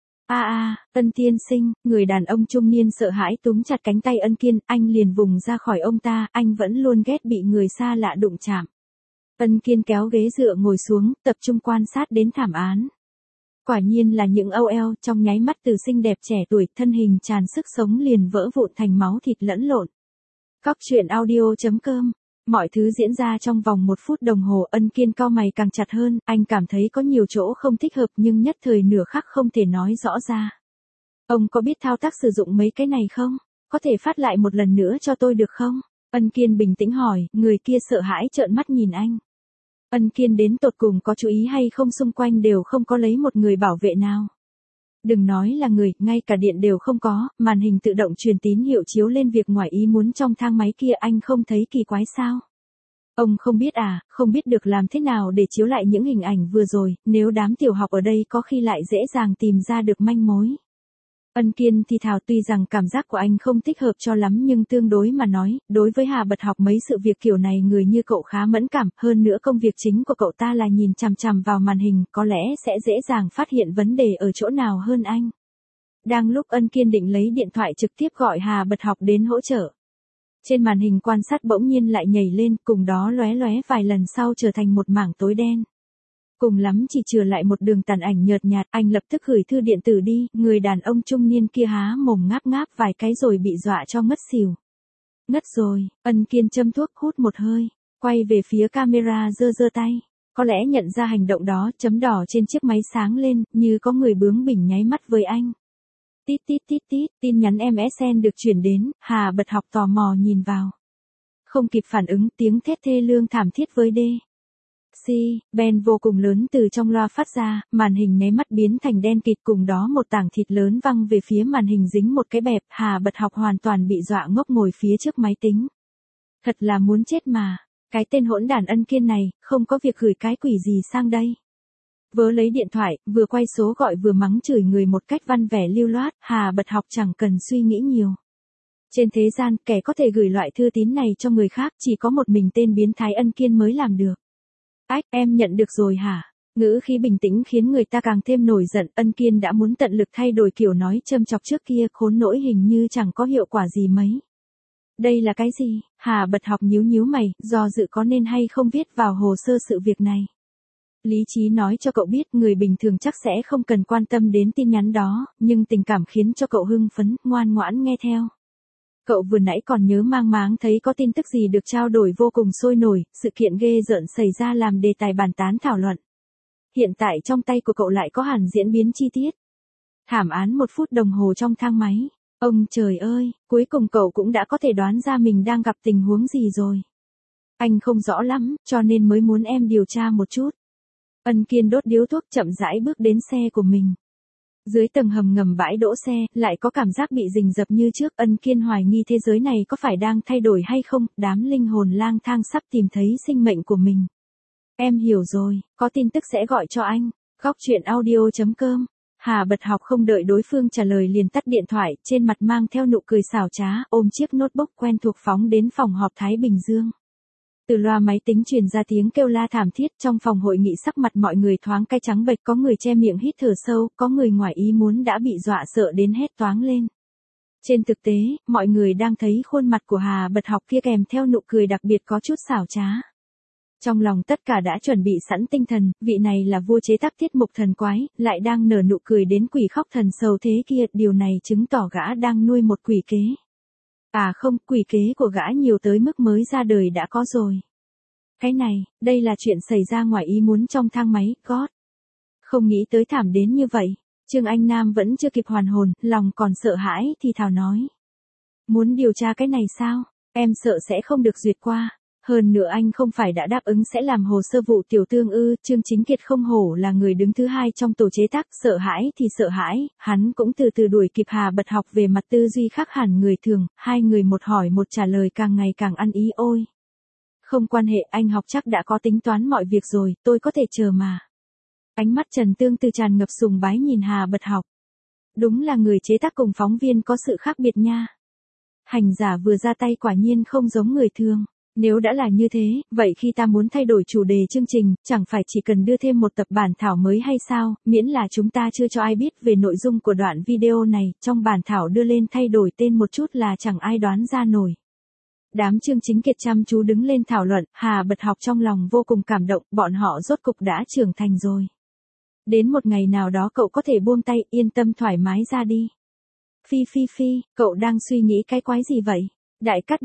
Ân tiên sinh, người đàn ông trung niên sợ hãi túm chặt cánh tay Ân Kiên, anh liền vùng ra khỏi ông ta, anh vẫn luôn ghét bị người xa lạ đụng chạm. Ân Kiên kéo ghế dựa ngồi xuống, tập trung quan sát đến thảm án. Quả nhiên là những OL, trong nháy mắt từ xinh đẹp trẻ tuổi, thân hình tràn sức sống liền vỡ vụn thành máu thịt lẫn lộn. Cóc truyện audio.com. Mọi thứ diễn ra trong vòng 1 phút đồng hồ, Ân Kiên cau mày càng chặt hơn, anh cảm thấy có nhiều chỗ không thích hợp nhưng nhất thời nửa khắc không thể nói rõ ra. Ông có biết thao tác sử dụng mấy cái này không? Có thể phát lại một lần nữa cho tôi được không? Ân Kiên bình tĩnh hỏi, người kia sợ hãi trợn mắt nhìn anh. Ân Kiên đến tột cùng có chú ý hay không, xung quanh đều không có lấy một người bảo vệ nào. Đừng nói là người, ngay cả điện đều không có, màn hình tự động truyền tín hiệu chiếu lên việc ngoài ý muốn trong thang máy kia, anh không thấy kỳ quái sao? Ông không biết không biết được làm thế nào để chiếu lại những hình ảnh vừa rồi, nếu đám tiểu học ở đây có khi lại dễ dàng tìm ra được manh mối. Ân Kiên thì thào, tuy rằng cảm giác của anh không thích hợp cho lắm nhưng tương đối mà nói, đối với Hà Bật Học mấy sự việc kiểu này người như cậu khá mẫn cảm, hơn nữa công việc chính của cậu ta là nhìn chằm chằm vào màn hình, có lẽ sẽ dễ dàng phát hiện vấn đề ở chỗ nào hơn anh. Đang lúc Ân Kiên định lấy điện thoại trực tiếp gọi Hà Bật Học đến hỗ trợ. Trên màn hình quan sát bỗng nhiên lại nhảy lên, cùng đó lóe lóe vài lần sau trở thành một mảng tối đen. Cùng lắm chỉ chừa lại một đường tàn ảnh nhợt nhạt, anh lập tức gửi thư điện tử đi, người đàn ông trung niên kia há mồm ngáp ngáp vài cái rồi bị dọa cho ngất xỉu. Ngất rồi, Ân Kiên châm thuốc hút một hơi, quay về phía camera giơ giơ tay. Có lẽ nhận ra hành động đó, chấm đỏ trên chiếc máy sáng lên, như có người bướng bỉnh nháy mắt với anh. Tít tít tít tít, tin nhắn MSN được chuyển đến, Hà Bật Học tò mò nhìn vào. Không kịp phản ứng, tiếng thét thê lương thảm thiết với Ben vô cùng lớn từ trong loa phát ra, màn hình nháy mắt biến thành đen kịt, cùng đó một tảng thịt lớn văng về phía màn hình dính một cái bẹp, Hà Bật Học hoàn toàn bị dọa ngốc ngồi phía trước máy tính. Thật là muốn chết mà, cái tên hỗn đản Ân Kiên này, không có việc gửi cái quỷ gì sang đây. Vớ lấy điện thoại, vừa quay số gọi vừa mắng chửi người một cách văn vẻ lưu loát, Hà Bật Học chẳng cần suy nghĩ nhiều. Trên thế gian, kẻ có thể gửi loại thư tín này cho người khác, chỉ có một mình tên biến thái Ân Kiên mới làm được. Em nhận được rồi hả? Ngữ khí bình tĩnh khiến người ta càng thêm nổi giận, Ân Kiên đã muốn tận lực thay đổi kiểu nói châm chọc trước kia, khốn nỗi hình như chẳng có hiệu quả gì mấy. Đây là cái gì? Hà Bật Học nhíu nhíu mày, do dự có nên hay không viết vào hồ sơ sự việc này. Lý trí nói cho cậu biết người bình thường chắc sẽ không cần quan tâm đến tin nhắn đó, nhưng tình cảm khiến cho cậu hưng phấn, ngoan ngoãn nghe theo. cậu vừa nãy còn nhớ mang máng thấy có tin tức gì được trao đổi vô cùng sôi nổi, sự kiện ghê rợn xảy ra làm đề tài bàn tán thảo luận. Hiện tại trong tay của cậu lại có hẳn diễn biến chi tiết. Thảm án 1 phút đồng hồ trong thang máy. Ông trời ơi, cuối cùng cậu cũng đã có thể đoán ra mình đang gặp tình huống gì rồi. Anh không rõ lắm, cho nên mới muốn em điều tra một chút. Ân Kiên đốt điếu thuốc chậm rãi bước đến xe của mình. Dưới tầng hầm ngầm bãi đỗ xe, lại có cảm giác bị rình rập như trước. Ân Kiên hoài nghi thế giới này có phải đang thay đổi hay không, đám linh hồn lang thang sắp tìm thấy sinh mệnh của mình. Em hiểu rồi, có tin tức sẽ gọi cho anh. Góc chuyện audio.com. Hà Bật Học không đợi đối phương trả lời liền tắt điện thoại, trên mặt mang theo nụ cười xảo trá, ôm chiếc notebook quen thuộc phóng đến phòng họp Thái Bình Dương. Từ loa máy tính truyền ra tiếng kêu la thảm thiết, trong phòng hội nghị sắc mặt mọi người thoáng cay trắng bệch, có người che miệng hít thở sâu, có người ngoài ý muốn đã bị dọa sợ đến hét toáng lên. Trên thực tế, mọi người đang thấy khuôn mặt của Hà Bật Học kia kèm theo nụ cười đặc biệt có chút xảo trá. Trong lòng tất cả đã chuẩn bị sẵn tinh thần, vị này là vua chế tác tiết mục thần quái, lại đang nở nụ cười đến quỷ khóc thần sầu thế kia, điều này chứng tỏ gã đang nuôi một quỷ kế. À không, quỷ kế của gã nhiều tới mức mới ra đời đã có rồi. Cái này, đây là chuyện xảy ra ngoài ý muốn trong thang máy, God. Không nghĩ tới thảm đến như vậy. Trương Anh Nam vẫn chưa kịp hoàn hồn, lòng còn sợ hãi thì thào nói. Muốn điều tra cái này sao? Em sợ sẽ không được duyệt qua. Hơn nữa anh không phải đã đáp ứng sẽ làm hồ sơ vụ tiểu tương ư? Trương Chính Kiệt không hổ là người đứng thứ 2 trong tổ chế tác, sợ hãi thì sợ hãi, hắn cũng từ từ đuổi kịp Hà Bật Học về mặt tư duy khác hẳn người thường, hai người một hỏi một trả lời càng ngày càng ăn ý. Ôi! Không quan hệ, anh Học chắc đã có tính toán mọi việc rồi, tôi có thể chờ mà. Ánh mắt Trần Tương Từ tràn ngập sùng bái nhìn Hà Bật Học. Đúng là người chế tác cùng phóng viên có sự khác biệt nha. Hành giả vừa ra tay quả nhiên không giống người thường. Nếu đã là như thế, vậy khi ta muốn thay đổi chủ đề chương trình, chẳng phải chỉ cần đưa thêm một tập bản thảo mới hay sao, miễn là chúng ta chưa cho ai biết về nội dung của đoạn video này, trong bản thảo đưa lên thay đổi tên một chút là chẳng ai đoán ra nổi. Đám Trương Chính Kiệt chăm chú đứng lên thảo luận, Hà Bật Học trong lòng vô cùng cảm động, bọn họ rốt cục đã trưởng thành rồi. Đến một ngày nào đó cậu có thể buông tay, yên tâm thoải mái ra đi. Phi, cậu đang suy nghĩ cái quái gì vậy? Đại cát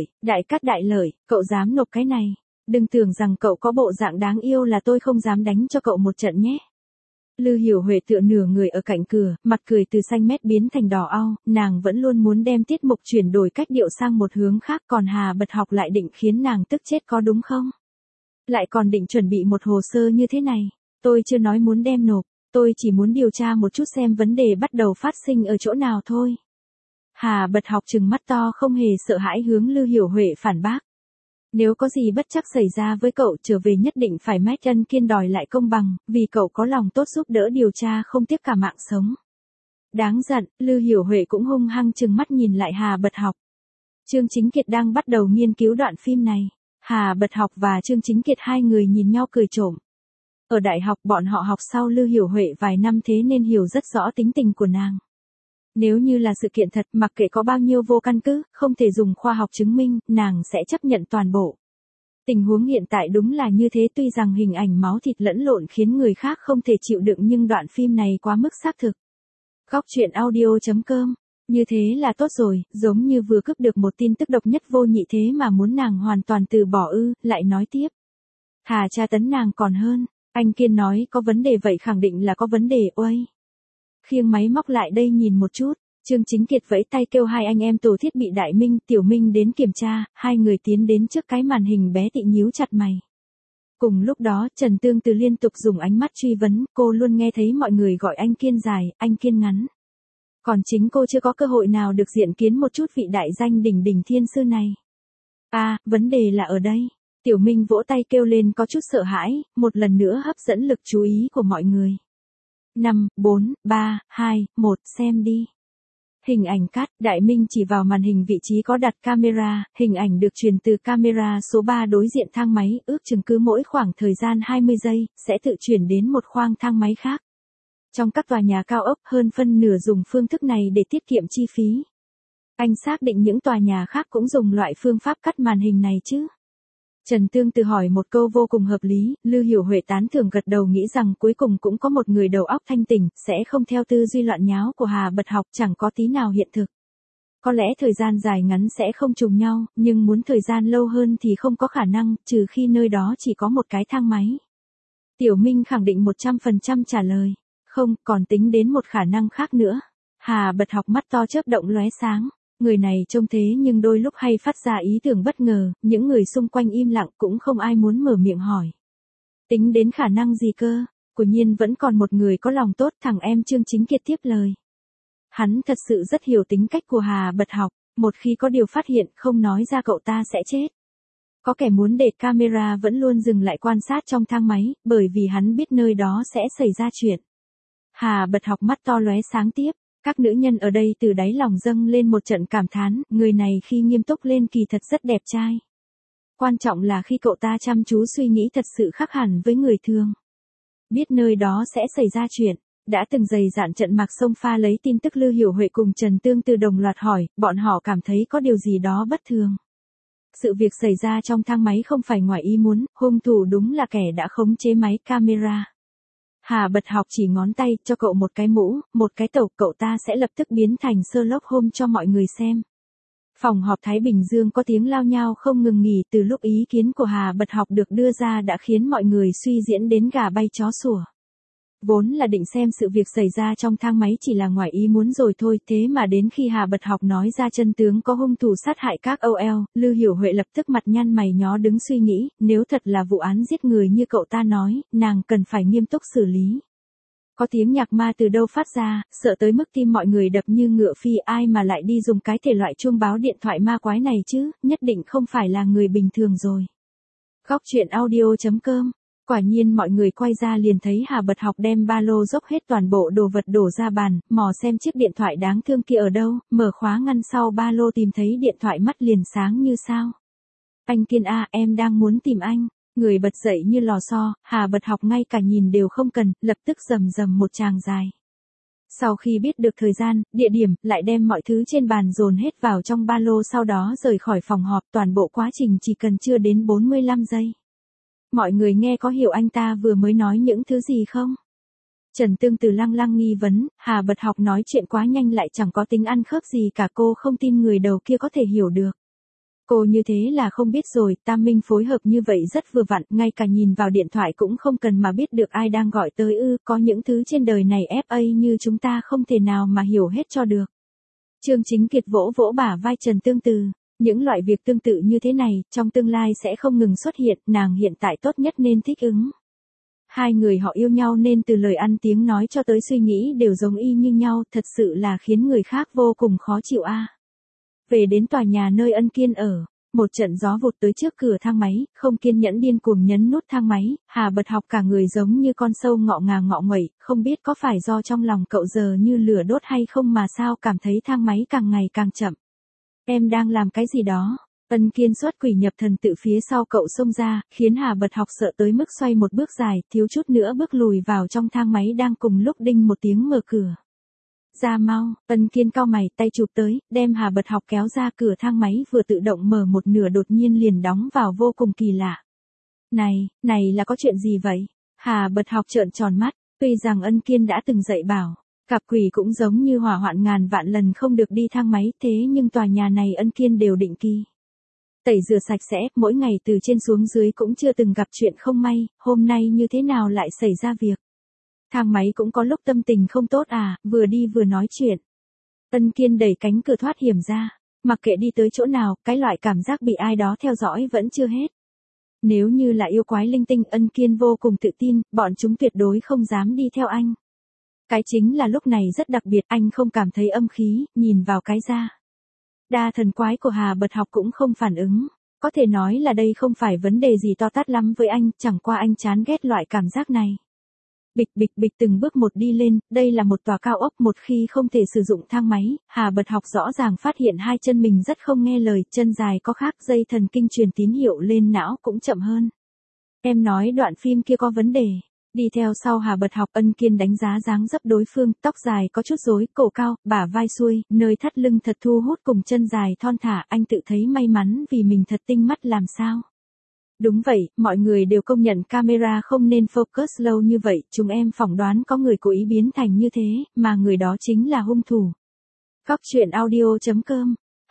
đại lợi, cậu dám nộp cái này. Đừng tưởng rằng cậu có bộ dạng đáng yêu là tôi không dám đánh cho cậu một trận nhé. Lư Hiểu Huệ tựa nửa người ở cạnh cửa, mặt cười từ xanh mét biến thành đỏ au, nàng vẫn luôn muốn đem tiết mục chuyển đổi cách điệu sang một hướng khác, còn Hà Bật Học lại định khiến nàng tức chết có đúng không? Lại còn định chuẩn bị một hồ sơ như thế này, tôi chưa nói muốn đem nộp, tôi chỉ muốn điều tra một chút xem vấn đề bắt đầu phát sinh ở chỗ nào thôi. Hà Bật Học trừng mắt to không hề sợ hãi hướng Lư Hiểu Huệ phản bác. Nếu có gì bất chắc xảy ra với cậu trở về nhất định phải mách Ân Kiên đòi lại công bằng, vì cậu có lòng tốt giúp đỡ điều tra không tiếc cả mạng sống. Đáng giận, Lư Hiểu Huệ cũng hung hăng trừng mắt nhìn lại Hà Bật Học. Trương Chính Kiệt đang bắt đầu nghiên cứu đoạn phim này. Hà Bật Học và Trương Chính Kiệt hai người nhìn nhau cười trộm. Ở đại học bọn họ học sau Lư Hiểu Huệ vài năm thế nên hiểu rất rõ tính tình của nàng. Nếu như là sự kiện thật, mặc kệ có bao nhiêu vô căn cứ, không thể dùng khoa học chứng minh, nàng sẽ chấp nhận toàn bộ. Tình huống hiện tại đúng là như thế, tuy rằng hình ảnh máu thịt lẫn lộn khiến người khác không thể chịu đựng nhưng đoạn phim này quá mức xác thực. Góc chuyện audio.com. Như thế là tốt rồi, giống như vừa cướp được một tin tức độc nhất vô nhị thế mà muốn nàng hoàn toàn từ bỏ ư, lại nói tiếp. Thà tra tấn nàng còn hơn, anh Kiên nói có vấn đề vậy khẳng định là có vấn đề. Uây. Khiêng máy móc lại đây nhìn một chút, Trương Chính Kiệt vẫy tay kêu hai anh em tổ thiết bị Đại Minh, Tiểu Minh đến kiểm tra, hai người tiến đến trước cái màn hình bé tị nhíu chặt mày. Cùng lúc đó, Trần Tương Từ liên tục dùng ánh mắt truy vấn, cô luôn nghe thấy mọi người gọi anh Kiên dài, anh Kiên ngắn. Còn chính cô chưa có cơ hội nào được diện kiến một chút vị đại danh đỉnh đỉnh thiên sư này. À, vấn đề là ở đây. Tiểu Minh vỗ tay kêu lên có chút sợ hãi, một lần nữa hấp dẫn lực chú ý của mọi người. 5, 4, 3, 2, 1, xem đi. Hình ảnh cắt, Đại Minh chỉ vào màn hình vị trí có đặt camera, hình ảnh được truyền từ camera số 3 đối diện thang máy, ước chừng cứ mỗi khoảng thời gian 20 giây, sẽ tự chuyển đến một khoang thang máy khác. Trong các tòa nhà cao ốc, hơn phân nửa dùng phương thức này để tiết kiệm chi phí. Anh xác định những tòa nhà khác cũng dùng loại phương pháp cắt màn hình này chứ? Trần Tương Từ hỏi một câu vô cùng hợp lý, Lư Hiểu Huệ tán thưởng gật đầu nghĩ rằng cuối cùng cũng có một người đầu óc thanh tỉnh, sẽ không theo tư duy loạn nháo của Hà Bật Học, chẳng có tí nào hiện thực. Có lẽ thời gian dài ngắn sẽ không trùng nhau, nhưng muốn thời gian lâu hơn thì không có khả năng, trừ khi nơi đó chỉ có một cái thang máy. Tiểu Minh khẳng định 100% trả lời. Không, còn tính đến một khả năng khác nữa. Hà Bật Học mắt to chớp động lóe sáng. Người này trông thế nhưng đôi lúc hay phát ra ý tưởng bất ngờ, những người xung quanh im lặng cũng không ai muốn mở miệng hỏi. Tính đến khả năng gì cơ? Quả nhiên vẫn còn một người có lòng tốt, thằng em Trương Chính Kiệt tiếp lời. Hắn thật sự rất hiểu tính cách của Hà Bật Học, một khi có điều phát hiện không nói ra cậu ta sẽ chết. Có kẻ muốn để camera vẫn luôn dừng lại quan sát trong thang máy, bởi vì hắn biết nơi đó sẽ xảy ra chuyện. Hà Bật Học mắt to lóe sáng tiếp, các nữ nhân ở đây từ đáy lòng dâng lên một trận cảm thán, người này khi nghiêm túc lên kỳ thật rất đẹp trai. Quan trọng là khi cậu ta chăm chú suy nghĩ thật sự khác hẳn với người thường. Biết nơi đó sẽ xảy ra chuyện, đã từng dày dạn trận mạc sông pha lấy tin tức Lưu Hiểu Huệ cùng Trần Tương Từ đồng loạt hỏi, bọn họ cảm thấy có điều gì đó bất thường. Sự việc xảy ra trong thang máy không phải ngoài ý muốn, hung thủ đúng là kẻ đã khống chế máy camera. Hà Bật Học chỉ ngón tay cho cậu một cái mũ, một cái tẩu, cậu ta sẽ lập tức biến thành Sherlock Holmes cho mọi người xem. Phòng họp Thái Bình Dương có tiếng lao nhao không ngừng nghỉ, từ lúc ý kiến của Hà Bật Học được đưa ra đã khiến mọi người suy diễn đến gà bay chó sủa. Vốn là định xem sự việc xảy ra trong thang máy chỉ là ngoài ý muốn rồi thôi, thế mà đến khi Hà Bật Học nói ra chân tướng có hung thủ sát hại các OL, Lưu Hiểu Huệ lập tức mặt nhăn mày nhó đứng suy nghĩ, nếu thật là vụ án giết người như cậu ta nói, nàng cần phải nghiêm túc xử lý. Có tiếng nhạc ma từ đâu phát ra, sợ tới mức tim mọi người đập như ngựa phi, ai mà lại đi dùng cái thể loại chuông báo điện thoại ma quái này chứ, nhất định không phải là người bình thường rồi. Góc truyện audio.com. Quả nhiên mọi người quay ra liền thấy Hà Bật Học đem ba lô dốc hết toàn bộ đồ vật đổ ra bàn, mò xem chiếc điện thoại đáng thương kia ở đâu, mở khóa ngăn sau ba lô tìm thấy điện thoại mắt liền sáng như sao. Anh Kiên à, em đang muốn tìm anh. Người bật dậy như lò xo, Hà Bật Học ngay cả nhìn đều không cần, lập tức rầm rầm một tràng dài. Sau khi biết được thời gian, địa điểm, lại đem mọi thứ trên bàn dồn hết vào trong ba lô, sau đó rời khỏi phòng họp, toàn bộ quá trình chỉ cần chưa đến 45 giây. Mọi người nghe có hiểu anh ta vừa mới nói những thứ gì không? Trần Tương Từ lăng lăng nghi vấn, Hà Bật Học nói chuyện quá nhanh lại chẳng có tính ăn khớp gì cả, cô không tin người đầu kia có thể hiểu được. Cô như thế là không biết rồi, Tam Minh phối hợp như vậy rất vừa vặn, ngay cả nhìn vào điện thoại cũng không cần mà biết được ai đang gọi tới ư, có những thứ trên đời này FA như chúng ta không thể nào mà hiểu hết cho được. Trương Chính Kiệt vỗ vỗ bả vai Trần Tương Từ. Những loại việc tương tự như thế này, trong tương lai sẽ không ngừng xuất hiện, nàng hiện tại tốt nhất nên thích ứng. Hai người họ yêu nhau nên từ lời ăn tiếng nói cho tới suy nghĩ đều giống y như nhau, thật sự là khiến người khác vô cùng khó chịu a. Về đến tòa nhà nơi Ân Kiên ở, một trận gió vụt tới trước cửa thang máy, không kiên nhẫn điên cuồng nhấn nút thang máy, Hà Bật Học cả người giống như con sâu ngọ ngà ngọ nguậy, không biết có phải do trong lòng cậu giờ như lửa đốt hay không mà sao cảm thấy thang máy càng ngày càng chậm. Em đang làm cái gì đó? Ân Kiên xuất quỷ nhập thần tự phía sau cậu xông ra, khiến Hà Bật Học sợ tới mức xoay một bước dài, thiếu chút nữa bước lùi vào trong thang máy đang cùng lúc đinh một tiếng mở cửa. Ra mau, Ân Kiên cau mày, tay chụp tới, đem Hà Bật Học kéo ra, cửa thang máy vừa tự động mở một nửa đột nhiên liền đóng vào, vô cùng kỳ lạ. Này là có chuyện gì vậy? Hà Bật Học trợn tròn mắt, tuy rằng Ân Kiên đã từng dạy bảo. Gặp quỷ cũng giống như hỏa hoạn ngàn vạn lần không được đi thang máy, thế nhưng tòa nhà này Ân Kiên đều định kỳ tẩy rửa sạch sẽ, mỗi ngày từ trên xuống dưới cũng chưa từng gặp chuyện không may, hôm nay như thế nào lại xảy ra việc. Thang máy cũng có lúc tâm tình không tốt à, vừa đi vừa nói chuyện. Ân Kiên đẩy cánh cửa thoát hiểm ra, mặc kệ đi tới chỗ nào, cái loại cảm giác bị ai đó theo dõi vẫn chưa hết. Nếu như là yêu quái linh tinh, Ân Kiên vô cùng tự tin, bọn chúng tuyệt đối không dám đi theo anh. Cái chính là lúc này rất đặc biệt, anh không cảm thấy âm khí, nhìn vào cái da đa thần quái của Hà Bật Học cũng không phản ứng. Có thể nói là đây không phải vấn đề gì to tát lắm với anh, chẳng qua anh chán ghét loại cảm giác này. Bịch bịch bịch từng bước một đi lên, đây là một tòa cao ốc, một khi không thể sử dụng thang máy, Hà Bật Học rõ ràng phát hiện hai chân mình rất không nghe lời, chân dài có khác, dây thần kinh truyền tín hiệu lên não cũng chậm hơn. Em nói đoạn phim kia có vấn đề. Đi theo sau Hà Bật Học, Ân Kiên đánh giá dáng dấp đối phương, tóc dài có chút rối, cổ cao, bả vai xuôi, nơi thắt lưng thật thu hút cùng chân dài thon thả, anh tự thấy may mắn vì mình thật tinh mắt làm sao. Đúng vậy, mọi người đều công nhận camera không nên focus lâu như vậy, chúng em phỏng đoán có người cố ý biến thành như thế, mà người đó chính là hung thủ. Góc truyện audio.com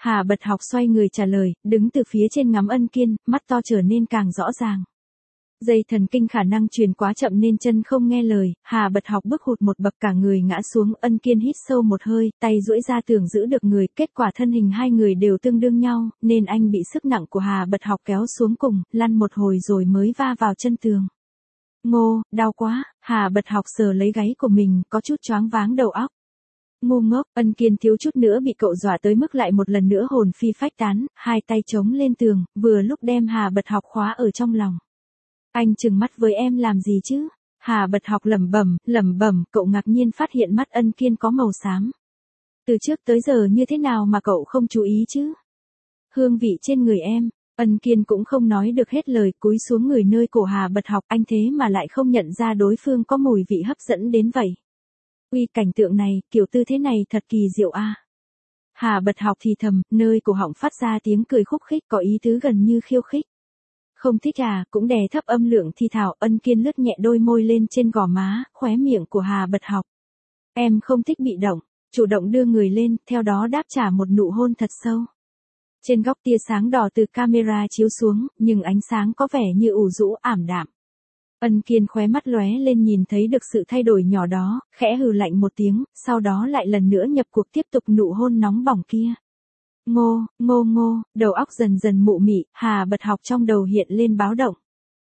Hà Bật Học xoay người trả lời, đứng từ phía trên ngắm Ân Kiên, mắt to trở nên càng rõ ràng. Dây thần kinh khả năng truyền quá chậm nên chân không nghe lời, Hà Bật Học bước hụt một bậc cả người ngã xuống. Ân Kiên hít sâu một hơi, tay duỗi ra tưởng giữ được người, kết quả thân hình hai người đều tương đương nhau, nên anh bị sức nặng của Hà Bật Học kéo xuống cùng, lăn một hồi rồi mới va vào chân tường. Ngô, đau quá, Hà Bật Học sờ lấy gáy của mình, có chút choáng váng đầu óc. Ngu ngốc, Ân Kiên thiếu chút nữa bị cậu dọa tới mức lại một lần nữa hồn phi phách tán, hai tay chống lên tường, vừa lúc đem Hà Bật Học khóa ở trong lòng. Anh trừng mắt với em làm gì chứ? Hà Bật Học lẩm bẩm, cậu ngạc nhiên phát hiện mắt Ân Kiên có màu xám. Từ trước tới giờ như thế nào mà cậu không chú ý chứ? Hương vị trên người em. Ân Kiên cũng không nói được hết lời, cúi xuống người nơi cổ Hà Bật Học, anh thế mà lại không nhận ra đối phương có mùi vị hấp dẫn đến vậy. Uy, cảnh tượng này, kiểu tư thế này thật kỳ diệu a. Hà Bật Học thì thầm, nơi cổ họng phát ra tiếng cười khúc khích có ý tứ gần như khiêu khích. Không thích à, cũng đè thấp âm lượng thi thảo. Ân Kiên lướt nhẹ đôi môi lên trên gò má, khóe miệng của Hà Bật Học. Em không thích bị động, chủ động đưa người lên, theo đó đáp trả một nụ hôn thật sâu. Trên góc tia sáng đỏ từ camera chiếu xuống, nhưng ánh sáng có vẻ như ủ rũ ảm đạm. Ân Kiên khóe mắt lóe lên nhìn thấy được sự thay đổi nhỏ đó, khẽ hừ lạnh một tiếng, sau đó lại lần nữa nhập cuộc tiếp tục nụ hôn nóng bỏng kia. Ngô, đầu óc dần dần mụ mị, Hà Bật Học trong đầu hiện lên báo động.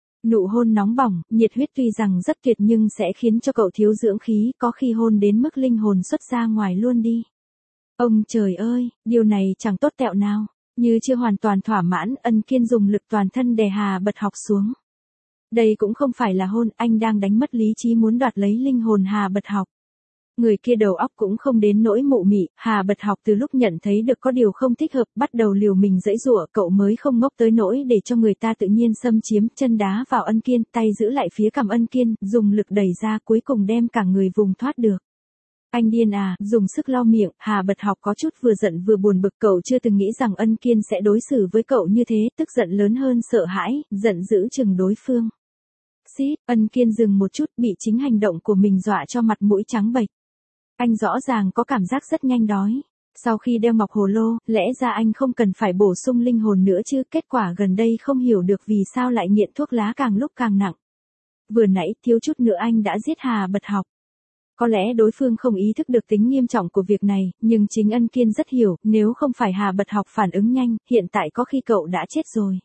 Nụ hôn nóng bỏng, nhiệt huyết tuy rằng rất tuyệt nhưng sẽ khiến cho cậu thiếu dưỡng khí, có khi hôn đến mức linh hồn xuất ra ngoài luôn đi. Ông trời ơi, điều này chẳng tốt tẹo nào. Như chưa hoàn toàn thỏa mãn, Ân Kiên dùng lực toàn thân đè Hà Bật Học xuống. Đây cũng không phải là hôn, anh đang đánh mất lý trí muốn đoạt lấy linh hồn Hà Bật Học. Người kia đầu óc cũng không đến nỗi mụ mị, Hà Bật Học từ lúc nhận thấy được có điều không thích hợp, bắt đầu liều mình giãy giụa, cậu mới không ngốc tới nỗi để cho người ta tự nhiên xâm chiếm, chân đá vào Ân Kiên, tay giữ lại phía cằm Ân Kiên, dùng lực đẩy ra cuối cùng đem cả người vùng thoát được. Anh điên à, dùng sức lau miệng, Hà Bật Học có chút vừa giận vừa buồn bực, cậu chưa từng nghĩ rằng Ân Kiên sẽ đối xử với cậu như thế, tức giận lớn hơn sợ hãi, giận dữ chừng đối phương. Xít, Ân Kiên dừng một chút, bị chính hành động của mình dọa cho mặt mũi trắng bệch. Anh rõ ràng có cảm giác rất nhanh đói. Sau khi đeo ngọc hồ lô, lẽ ra anh không cần phải bổ sung linh hồn nữa chứ, kết quả gần đây không hiểu được vì sao lại nghiện thuốc lá càng lúc càng nặng. Vừa nãy thiếu chút nữa anh đã giết Hà Bật Học. Có lẽ đối phương không ý thức được tính nghiêm trọng của việc này, nhưng chính Ân Kiên rất hiểu, nếu không phải Hà Bật Học phản ứng nhanh, hiện tại có khi cậu đã chết rồi.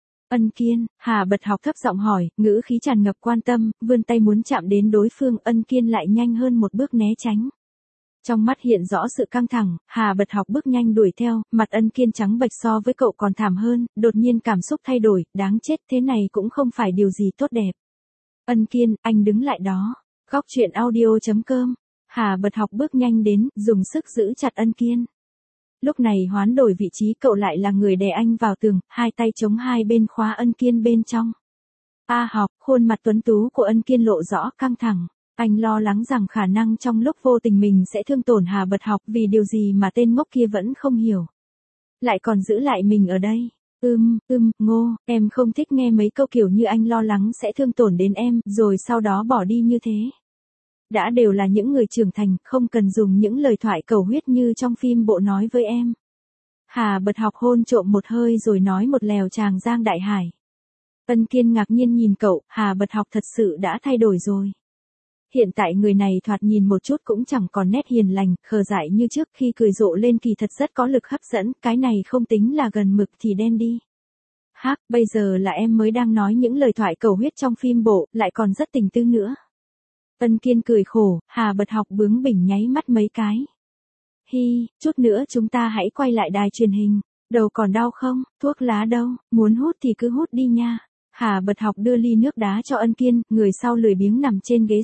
Ân Kiên, Hà Bật Học thấp giọng hỏi, ngữ khí tràn ngập quan tâm, vươn tay muốn chạm đến đối phương, Ân Kiên lại nhanh hơn một bước né tránh. Trong mắt hiện rõ sự căng thẳng, Hà Bật Học bước nhanh đuổi theo, mặt Ân Kiên trắng bệch so với cậu còn thảm hơn, đột nhiên cảm xúc thay đổi, đáng chết, thế này cũng không phải điều gì tốt đẹp. Ân Kiên, anh đứng lại đó. Góc truyện audio.com. Hà Bật Học bước nhanh đến, dùng sức giữ chặt Ân Kiên. Lúc này hoán đổi vị trí, cậu lại là người đè anh vào tường, hai tay chống hai bên khóa Ân Kiên bên trong. Học, khuôn mặt tuấn tú của Ân Kiên lộ rõ căng thẳng. Anh lo lắng rằng khả năng trong lúc vô tình mình sẽ thương tổn Hà Bật Học, vì điều gì mà tên ngốc kia vẫn không hiểu. Lại còn giữ lại mình ở đây. Ngô, em không thích nghe mấy câu kiểu như anh lo lắng sẽ thương tổn đến em, rồi sau đó bỏ đi như thế. Đã đều là những người trưởng thành, không cần dùng những lời thoại cầu huyết như trong phim bộ nói với em. Hà Bật Học hôn trộm một hơi rồi nói một lèo tràng giang đại hải. Ân Kiên ngạc nhiên nhìn cậu, Hà Bật Học thật sự đã thay đổi rồi. Hiện tại người này thoạt nhìn một chút cũng chẳng còn nét hiền lành, khờ dại như trước, khi cười rộ lên kỳ thật rất có lực hấp dẫn, cái này không tính là gần mực thì đen đi. Bây giờ là em mới đang nói những lời thoại cầu huyết trong phim bộ, lại còn rất tình tư nữa. Ân Kiên cười khổ, Hà Bật Học bướng bỉnh nháy mắt mấy cái. Chút nữa chúng ta hãy quay lại đài truyền hình. Đầu còn đau không, thuốc lá đâu, muốn hút thì cứ hút đi nha. Hà Bật Học đưa ly nước đá cho Ân Kiên, người sau lười biếng nằm trên ghế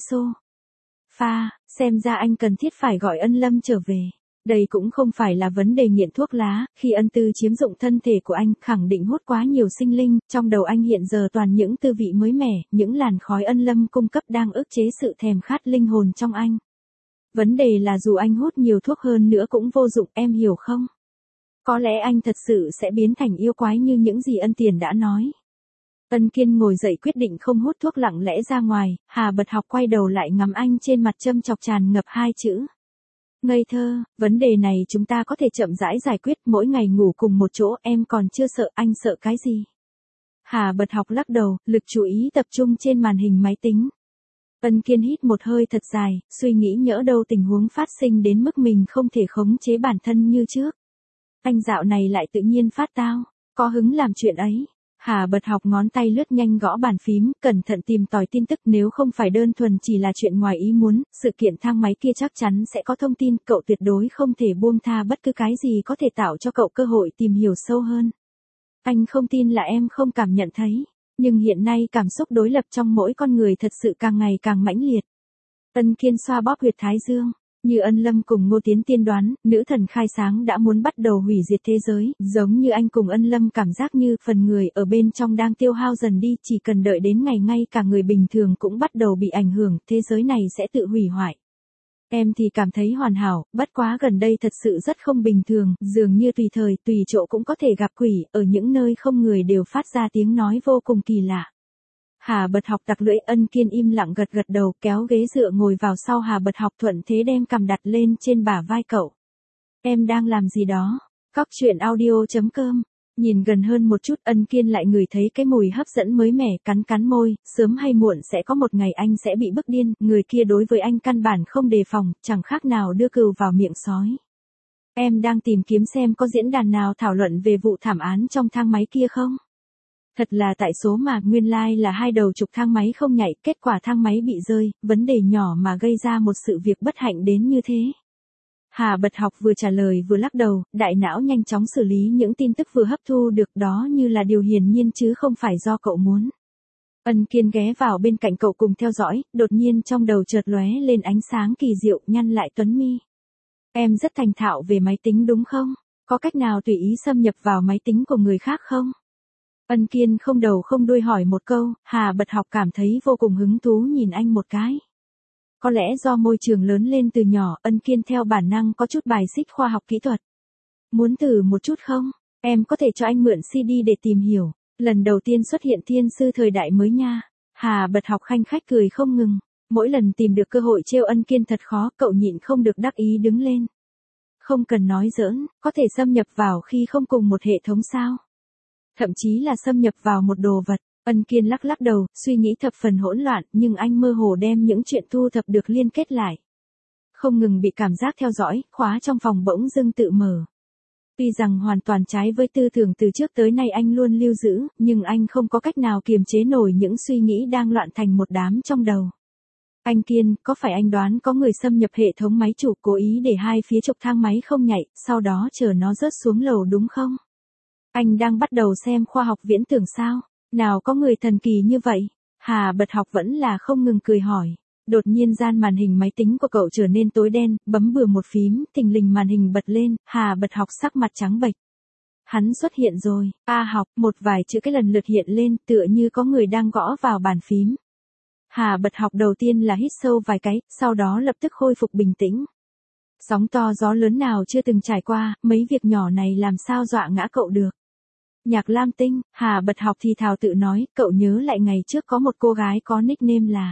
sofa. Xem ra anh cần thiết phải gọi Ân Lâm trở về. Đây cũng không phải là vấn đề nghiện thuốc lá, khi Ân Tư chiếm dụng thân thể của anh, khẳng định hút quá nhiều sinh linh, trong đầu anh hiện giờ toàn những tư vị mới mẻ, những làn khói Ân Lâm cung cấp đang ức chế sự thèm khát linh hồn trong anh. Vấn đề là dù anh hút nhiều thuốc hơn nữa cũng vô dụng, em hiểu không? Có lẽ anh thật sự sẽ biến thành yêu quái như những gì Ân Tiền đã nói. Ân Kiên ngồi dậy quyết định không hút thuốc, lặng lẽ ra ngoài, Hà Bật Học quay đầu lại ngắm anh trên mặt châm chọc tràn ngập hai chữ. Ngây thơ, vấn đề này chúng ta có thể chậm rãi giải quyết, mỗi ngày ngủ cùng một chỗ em còn chưa sợ, anh sợ cái gì? Hà Bật Học lắc đầu, lực chú ý tập trung trên màn hình máy tính. Ân Kiên hít một hơi thật dài, suy nghĩ nhỡ đâu tình huống phát sinh đến mức mình không thể khống chế bản thân như trước. Anh dạo này lại tự nhiên phát tao, có hứng làm chuyện ấy. Hà Bật Học ngón tay lướt nhanh gõ bàn phím, cẩn thận tìm tòi tin tức, nếu không phải đơn thuần chỉ là chuyện ngoài ý muốn, sự kiện thang máy kia chắc chắn sẽ có thông tin, cậu tuyệt đối không thể buông tha bất cứ cái gì có thể tạo cho cậu cơ hội tìm hiểu sâu hơn. Anh không tin là em không cảm nhận thấy, nhưng hiện nay cảm xúc đối lập trong mỗi con người thật sự càng ngày càng mãnh liệt. Ân Kiên xoa bóp huyệt thái dương. Như Ân Lâm cùng Ngô Tiến tiên đoán, nữ thần khai sáng đã muốn bắt đầu hủy diệt thế giới, giống như anh cùng Ân Lâm cảm giác như phần người ở bên trong đang tiêu hao dần đi, chỉ cần đợi đến ngày ngay cả người bình thường cũng bắt đầu bị ảnh hưởng, thế giới này sẽ tự hủy hoại. Em thì cảm thấy hoàn hảo, bất quá gần đây thật sự rất không bình thường, dường như tùy thời, tùy chỗ cũng có thể gặp quỷ, ở những nơi không người đều phát ra tiếng nói vô cùng kỳ lạ. Hà Bật Học tặc lưỡi. Ân Kiên im lặng gật gật đầu, kéo ghế dựa ngồi vào sau Hà Bật Học, thuận thế đem cằm đặt lên trên bả vai cậu. Em đang làm gì đó? Cóc truyện audio.com. Nhìn gần hơn một chút, Ân Kiên lại ngửi thấy cái mùi hấp dẫn mới mẻ, cắn cắn môi, sớm hay muộn sẽ có một ngày anh sẽ bị bức điên, người kia đối với anh căn bản không đề phòng, chẳng khác nào đưa cừu vào miệng sói. Em đang tìm kiếm xem có diễn đàn nào thảo luận về vụ thảm án trong thang máy kia không? Thật là tại số mà, nguyên lai là hai đầu trục thang máy không nhảy, kết quả thang máy bị rơi, vấn đề nhỏ mà gây ra một sự việc bất hạnh đến như thế. Hà Bật Học vừa trả lời vừa lắc đầu, đại não nhanh chóng xử lý những tin tức vừa hấp thu được, đó như là điều hiển nhiên chứ không phải do cậu muốn. Ân Kiên ghé vào bên cạnh cậu cùng theo dõi, đột nhiên trong đầu chợt lóe lên ánh sáng kỳ diệu, nhăn lại tuấn mi. Em rất thành thạo về máy tính đúng không? Có cách nào tùy ý xâm nhập vào máy tính của người khác không? Ân Kiên không đầu không đuôi hỏi một câu, Hà Bật Học cảm thấy vô cùng hứng thú nhìn anh một cái. Có lẽ do môi trường lớn lên từ nhỏ, Ân Kiên theo bản năng có chút bài xích khoa học kỹ thuật. Muốn thử một chút không? Em có thể cho anh mượn CD để tìm hiểu. Lần đầu tiên xuất hiện thiên sư thời đại mới nha. Hà Bật Học khanh khách cười không ngừng. Mỗi lần tìm được cơ hội trêu Ân Kiên thật khó, cậu nhịn không được đắc ý đứng lên. Không cần nói giỡn, có thể xâm nhập vào khi không cùng một hệ thống sao? Thậm chí là xâm nhập vào một đồ vật. Ân Kiên lắc lắc đầu, suy nghĩ thập phần hỗn loạn, nhưng anh mơ hồ đem những chuyện thu thập được liên kết lại. Không ngừng bị cảm giác theo dõi, khóa trong phòng bỗng dưng tự mở. Tuy rằng hoàn toàn trái với tư tưởng từ trước tới nay anh luôn lưu giữ, nhưng anh không có cách nào kiềm chế nổi những suy nghĩ đang loạn thành một đám trong đầu. Anh Kiên, có phải anh đoán có người xâm nhập hệ thống máy chủ cố ý để hai phía trục thang máy không nhảy, sau đó chờ nó rớt xuống lầu đúng không? Anh đang bắt đầu xem khoa học viễn tưởng sao? Nào có người thần kỳ như vậy? Hà Bật Học vẫn là không ngừng cười hỏi. Đột nhiên gian màn hình máy tính của cậu trở nên tối đen, bấm bừa một phím, thình lình màn hình bật lên, Hà Bật Học sắc mặt trắng bệch. Hắn xuất hiện rồi, Học, một vài chữ cái lần lượt hiện lên, tựa như có người đang gõ vào bàn phím. Hà Bật Học đầu tiên là hít sâu vài cái, sau đó lập tức khôi phục bình tĩnh. Sóng to gió lớn nào chưa từng trải qua, mấy việc nhỏ này làm sao dọa ngã cậu được. Nhạc Lam Tinh, Hà Bật Học thì thào tự nói, cậu nhớ lại ngày trước có một cô gái có nickname là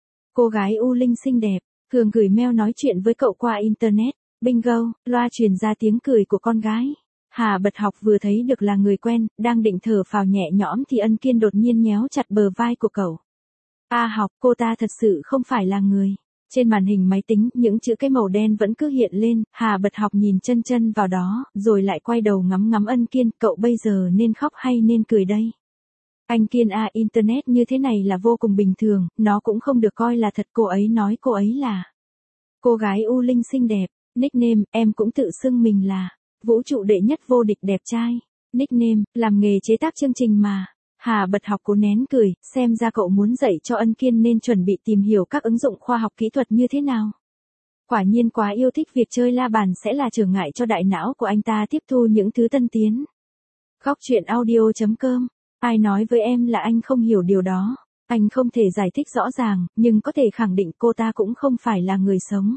cô gái U Linh xinh đẹp, thường gửi mail nói chuyện với cậu qua Internet. Bingo, loa truyền ra tiếng cười của con gái. Hà Bật Học vừa thấy được là người quen, đang định thở phào nhẹ nhõm thì Ân Kiên đột nhiên nhéo chặt bờ vai của cậu. Học, cô ta thật sự không phải là người. Trên màn hình máy tính, những chữ cái màu đen vẫn cứ hiện lên, Hà Bật Học nhìn chân chân vào đó, rồi lại quay đầu ngắm ngắm Ân Kiên, cậu bây giờ nên khóc hay nên cười đây? Anh Kiên Internet như thế này là vô cùng bình thường, nó cũng không được coi là thật, cô ấy nói cô ấy là cô gái U Linh xinh đẹp, nickname, em cũng tự xưng mình là vũ trụ đệ nhất vô địch đẹp trai, nickname, làm nghề chế tác chương trình mà. Hà Bật Học cố nén cười, xem ra cậu muốn dạy cho Ân Kiên nên chuẩn bị tìm hiểu các ứng dụng khoa học kỹ thuật như thế nào. Quả nhiên quá yêu thích việc chơi la bàn sẽ là trở ngại cho đại não của anh ta tiếp thu những thứ tân tiến. Cóc truyện audio.com. Ai nói với em là anh không hiểu điều đó? Anh không thể giải thích rõ ràng, nhưng có thể khẳng định cô ta cũng không phải là người sống.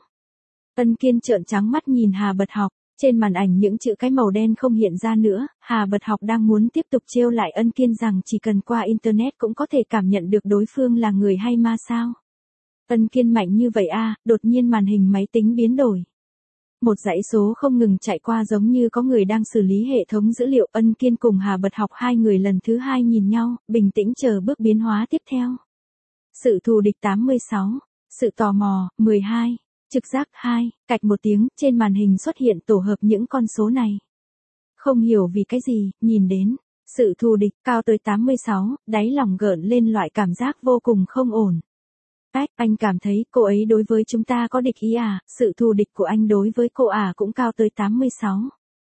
Ân Kiên trợn trắng mắt nhìn Hà Bật Học. Trên màn ảnh những chữ cái màu đen không hiện ra nữa, Hà Bật Học đang muốn tiếp tục trêu lại Ân Kiên rằng chỉ cần qua Internet cũng có thể cảm nhận được đối phương là người hay ma sao. Ân Kiên mạnh như vậy đột nhiên màn hình máy tính biến đổi. Một dãy số không ngừng chạy qua giống như có người đang xử lý hệ thống dữ liệu. Ân Kiên cùng Hà Bật Học hai người lần thứ hai nhìn nhau, bình tĩnh chờ bước biến hóa tiếp theo. Sự thù địch 86, sự tò mò 12, trực giác 2, cạch một tiếng, trên màn hình xuất hiện tổ hợp những con số này. Không hiểu vì cái gì, nhìn đến, sự thù địch cao tới 86, đáy lòng gợn lên loại cảm giác vô cùng không ổn. Anh cảm thấy cô ấy đối với chúng ta có địch ý à, sự thù địch của anh đối với cô cũng cao tới 86.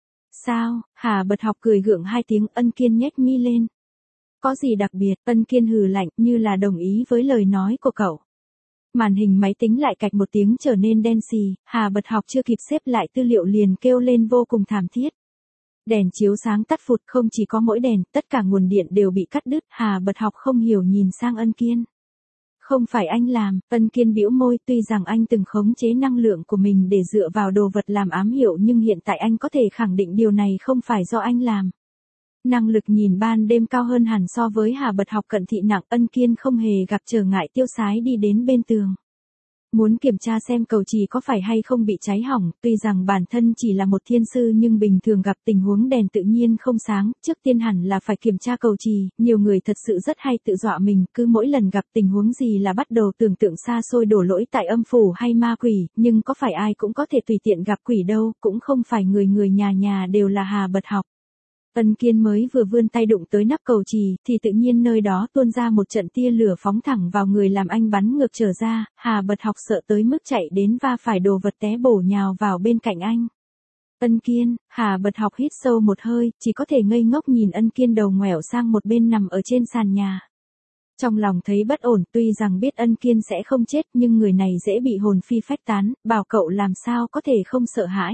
Sao, Hà Bật Học cười gượng hai tiếng. Ân Kiên nhếch mi lên. Có gì đặc biệt? Ân Kiên hừ lạnh như là đồng ý với lời nói của cậu. Màn hình máy tính lại cạch một tiếng trở nên đen xì, Hà Bật Học chưa kịp xếp lại tư liệu liền kêu lên vô cùng thảm thiết. Đèn chiếu sáng tắt phụt, không chỉ có mỗi đèn, tất cả nguồn điện đều bị cắt đứt. Hà Bật Học không hiểu nhìn sang Ân Kiên. Không phải anh làm, Ân Kiên bĩu môi, tuy rằng anh từng khống chế năng lượng của mình để dựa vào đồ vật làm ám hiệu nhưng hiện tại anh có thể khẳng định điều này không phải do anh làm. Năng lực nhìn ban đêm cao hơn hẳn so với Hà Bật Học cận thị nặng. Ân Kiên không hề gặp trở ngại, tiêu sái đi đến bên tường. Muốn kiểm tra xem cầu chì có phải hay không bị cháy hỏng, tuy rằng bản thân chỉ là một thiên sư nhưng bình thường gặp tình huống đèn tự nhiên không sáng, trước tiên hẳn là phải kiểm tra cầu chì. Nhiều người thật sự rất hay tự dọa mình, cứ mỗi lần gặp tình huống gì là bắt đầu tưởng tượng xa xôi đổ lỗi tại âm phủ hay ma quỷ, nhưng có phải ai cũng có thể tùy tiện gặp quỷ đâu, cũng không phải người người nhà nhà đều là Hà Bật Học. Ân Kiên mới vừa vươn tay đụng tới nắp cầu chì, thì tự nhiên nơi đó tuôn ra một trận tia lửa phóng thẳng vào người làm anh bắn ngược trở ra. Hà Bật Học sợ tới mức chạy đến va phải đồ vật té bổ nhào vào bên cạnh anh. Ân Kiên, Hà Bật Học hít sâu một hơi, chỉ có thể ngây ngốc nhìn Ân Kiên đầu ngoẻo sang một bên nằm ở trên sàn nhà. Trong lòng thấy bất ổn, tuy rằng biết Ân Kiên sẽ không chết nhưng người này dễ bị hồn phi phách tán, bảo cậu làm sao có thể không sợ hãi.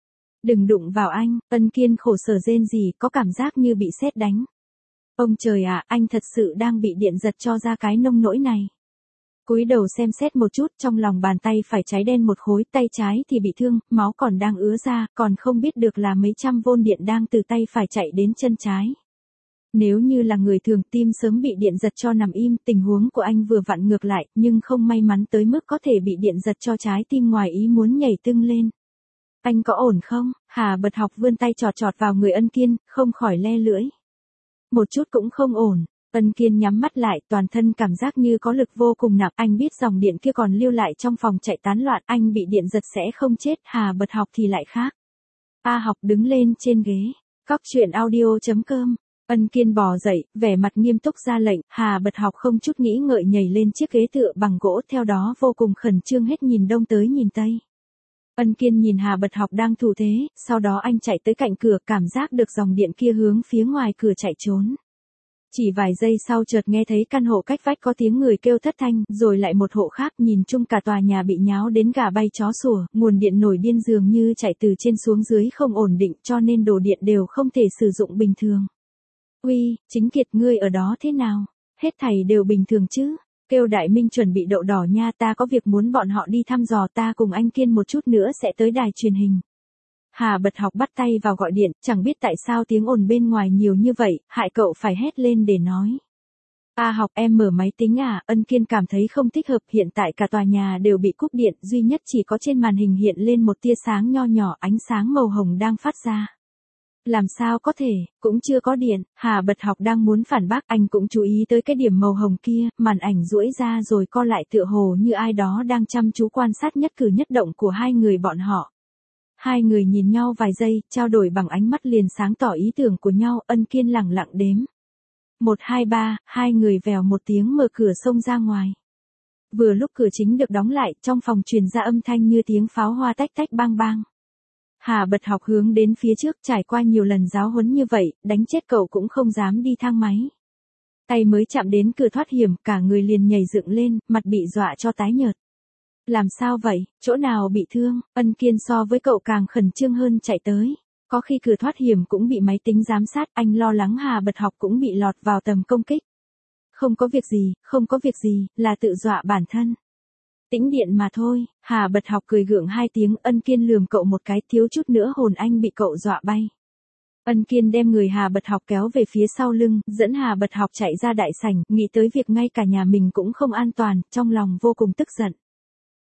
Đừng đụng vào anh, Ân Kiên khổ sở rên rỉ, có cảm giác như bị sét đánh. Ông trời ạ, anh thật sự đang bị điện giật cho ra cái nông nỗi này. Cúi đầu xem xét một chút, trong lòng bàn tay phải cháy đen một khối, tay trái thì bị thương, máu còn đang ứa ra, còn không biết được là mấy trăm vôn điện đang từ tay phải chạy đến chân trái. Nếu như là người thường tim sớm bị điện giật cho nằm im, tình huống của anh vừa vặn ngược lại, nhưng không may mắn tới mức có thể bị điện giật cho trái tim ngoài ý muốn nhảy tưng lên. Anh có ổn không? Hà Bật Học vươn tay chọt chọt vào người Ân Kiên, không khỏi le lưỡi. Một chút cũng không ổn. Ân Kiên nhắm mắt lại, toàn thân cảm giác như có lực vô cùng nặng. Anh biết dòng điện kia còn lưu lại trong phòng chạy tán loạn, anh bị điện giật sẽ không chết. Hà Bật Học thì lại khác. A Học đứng lên trên ghế. Cóc truyện audio.com. Ân Kiên bò dậy, vẻ mặt nghiêm túc ra lệnh. Hà Bật Học không chút nghĩ ngợi nhảy lên chiếc ghế tựa bằng gỗ, theo đó vô cùng khẩn trương hết nhìn đông tới nhìn tây. Ân Kiên nhìn Hà Bật Học đang thủ thế, sau đó anh chạy tới cạnh cửa, cảm giác được dòng điện kia hướng phía ngoài cửa chạy trốn. Chỉ vài giây sau chợt nghe thấy căn hộ cách vách có tiếng người kêu thất thanh, rồi lại một hộ khác, nhìn chung cả tòa nhà bị nháo đến gà bay chó sủa, nguồn điện nổi điên dường như chạy từ trên xuống dưới không ổn định cho nên đồ điện đều không thể sử dụng bình thường. Uy, Chính Kiệt ngươi ở đó thế nào? Hết thảy đều bình thường chứ? Kêu Đại Minh chuẩn bị đậu đỏ nha, ta có việc muốn bọn họ đi thăm dò, ta cùng anh Kiên một chút nữa sẽ tới đài truyền hình. Hà Bật Học bắt tay vào gọi điện, chẳng biết tại sao tiếng ồn bên ngoài nhiều như vậy, hại cậu phải hét lên để nói. A Học, em mở máy tính à? Ân Kiên cảm thấy không thích hợp, hiện tại cả tòa nhà đều bị cúp điện, duy nhất chỉ có trên màn hình hiện lên một tia sáng nho nhỏ, ánh sáng màu hồng đang phát ra. Làm sao có thể, cũng chưa có điện. Hà Bật Học đang muốn phản bác, anh cũng chú ý tới cái điểm màu hồng kia, màn ảnh duỗi ra rồi co lại tựa hồ như ai đó đang chăm chú quan sát nhất cử nhất động của hai người bọn họ. Hai người nhìn nhau vài giây, trao đổi bằng ánh mắt liền sáng tỏ ý tưởng của nhau. Ân Kiên lẳng lặng đếm. 1, 2, 3, hai người vèo một tiếng mở cửa xông ra ngoài. Vừa lúc cửa chính được đóng lại, trong phòng truyền ra âm thanh như tiếng pháo hoa tách tách bang bang. Hà Bật Học hướng đến phía trước, trải qua nhiều lần giáo huấn như vậy, đánh chết cậu cũng không dám đi thang máy. Tay mới chạm đến cửa thoát hiểm, cả người liền nhảy dựng lên, mặt bị dọa cho tái nhợt. Làm sao vậy, chỗ nào bị thương? Ân Kiên so với cậu càng khẩn trương hơn chạy tới. Có khi cửa thoát hiểm cũng bị máy tính giám sát, anh lo lắng Hà Bật Học cũng bị lọt vào tầm công kích. Không có việc gì, không có việc gì, là tự dọa bản thân. Tĩnh điện mà thôi. Hà Bật Học cười gượng hai tiếng. Ân Kiên lườm cậu một cái, thiếu chút nữa hồn anh bị cậu dọa bay. Ân Kiên đem người Hà Bật Học kéo về phía sau lưng, dẫn Hà Bật Học chạy ra đại sảnh, nghĩ tới việc ngay cả nhà mình cũng không an toàn, trong lòng vô cùng tức giận.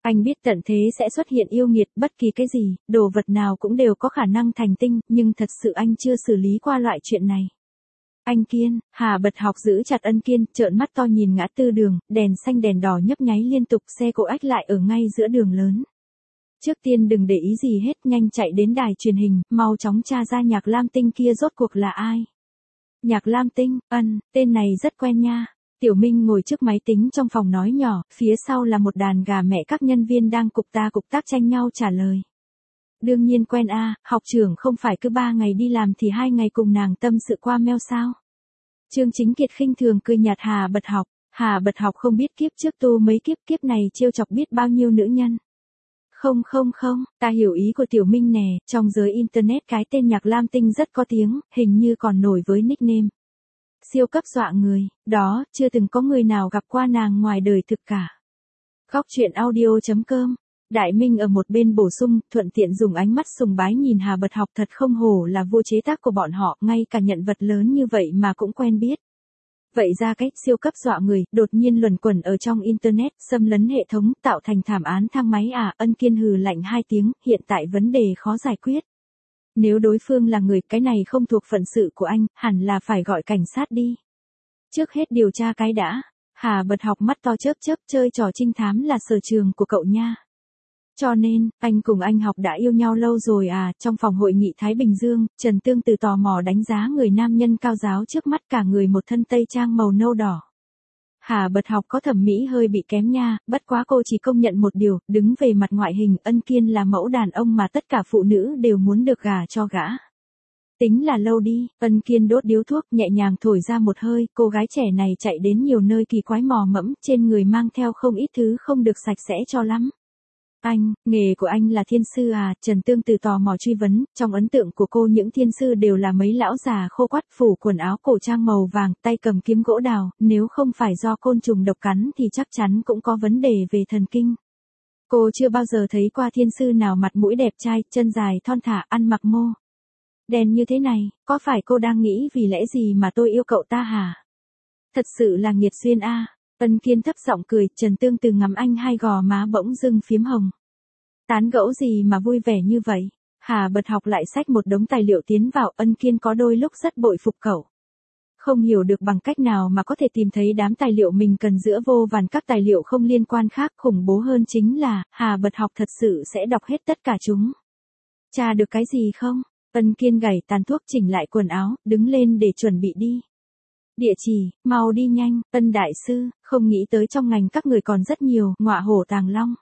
Anh biết tận thế sẽ xuất hiện yêu nghiệt, bất kỳ cái gì, đồ vật nào cũng đều có khả năng thành tinh, nhưng thật sự anh chưa xử lý qua loại chuyện này. Anh Kiên, Hà Bật Học giữ chặt Ân Kiên, trợn mắt to nhìn ngã tư đường, đèn xanh đèn đỏ nhấp nháy liên tục, xe cộ ách lại ở ngay giữa đường lớn. Trước tiên đừng để ý gì hết, nhanh chạy đến đài truyền hình, mau chóng tra ra Nhạc Lam Tinh kia rốt cuộc là ai. Nhạc Lam Tinh, tên này rất quen nha. Tiểu Minh ngồi trước máy tính trong phòng nói nhỏ, phía sau là một đàn gà mẹ các nhân viên đang cục tác tranh nhau trả lời. Đương nhiên quen học trưởng không phải cứ 3 ngày đi làm thì 2 ngày cùng nàng tâm sự qua mail sao. Trương Chính Kiệt khinh thường cười nhạt Hà Bật Học. Hà Bật Học không biết kiếp trước tu mấy kiếp này trêu chọc biết bao nhiêu nữ nhân. Không, ta hiểu ý của Tiểu Minh nè, trong giới Internet cái tên Nhạc Lam Tinh rất có tiếng, hình như còn nổi với nickname. Siêu cấp dọa người, đó, chưa từng có người nào gặp qua nàng ngoài đời thực cả. Góc truyện audio.com. Đại Minh ở một bên bổ sung, thuận tiện dùng ánh mắt sùng bái nhìn Hà Bật Học, thật không hổ là vua chế tác của bọn họ, ngay cả nhận vật lớn như vậy mà cũng quen biết. Vậy ra cái siêu cấp dọa người, đột nhiên luẩn quẩn ở trong Internet, xâm lấn hệ thống, tạo thành thảm án thang máy Ân Kiên hừ lạnh 2 tiếng, hiện tại vấn đề khó giải quyết. Nếu đối phương là người, cái này không thuộc phận sự của anh, hẳn là phải gọi cảnh sát đi. Trước hết điều tra cái đã. Hà Bật Học mắt to chớp chơi trò trinh thám là sở trường của cậu nha. Cho nên, anh cùng anh Học đã yêu nhau lâu rồi trong phòng hội nghị Thái Bình Dương, Trần Tương Từ tò mò đánh giá người nam nhân cao giáo trước mắt, cả người một thân tây trang màu nâu đỏ. Hà Bật Học có thẩm mỹ hơi bị kém nha, bất quá cô chỉ công nhận một điều, đứng về mặt ngoại hình, Ân Kiên là mẫu đàn ông mà tất cả phụ nữ đều muốn được gả cho gã. Tính là lâu đi, Ân Kiên đốt điếu thuốc, nhẹ nhàng thổi ra một hơi, cô gái trẻ này chạy đến nhiều nơi kỳ quái mò mẫm, trên người mang theo không ít thứ không được sạch sẽ cho lắm. Nghề của anh là thiên sư Trần Tương Từ tò mò truy vấn, trong ấn tượng của cô những thiên sư đều là mấy lão già khô quắt phủ quần áo cổ trang màu vàng, tay cầm kiếm gỗ đào, nếu không phải do côn trùng độc cắn thì chắc chắn cũng có vấn đề về thần kinh. Cô chưa bao giờ thấy qua thiên sư nào mặt mũi đẹp trai, chân dài thon thả, ăn mặc mô đen như thế này, có phải cô đang nghĩ vì lẽ gì mà tôi yêu cậu ta hả? Thật sự là nghiệt duyên Ân Kiên thấp giọng cười, Trần Tương Từ ngắm anh, hai gò má bỗng dưng phím hồng. Tán gẫu gì mà vui vẻ như vậy? Hà Bật Học lại xách một đống tài liệu tiến vào, Ân Kiên có đôi lúc rất bội phục cậu. Không hiểu được bằng cách nào mà có thể tìm thấy đám tài liệu mình cần giữa vô vàn các tài liệu không liên quan khác, khủng bố hơn chính là, Hà Bật Học thật sự sẽ đọc hết tất cả chúng. Tra được cái gì không? Ân Kiên gảy tàn thuốc, chỉnh lại quần áo, đứng lên để chuẩn bị đi. Địa chỉ, mau đi nhanh, Ân đại sư, không nghĩ tới trong ngành các người còn rất nhiều, ngọa hổ tàng long.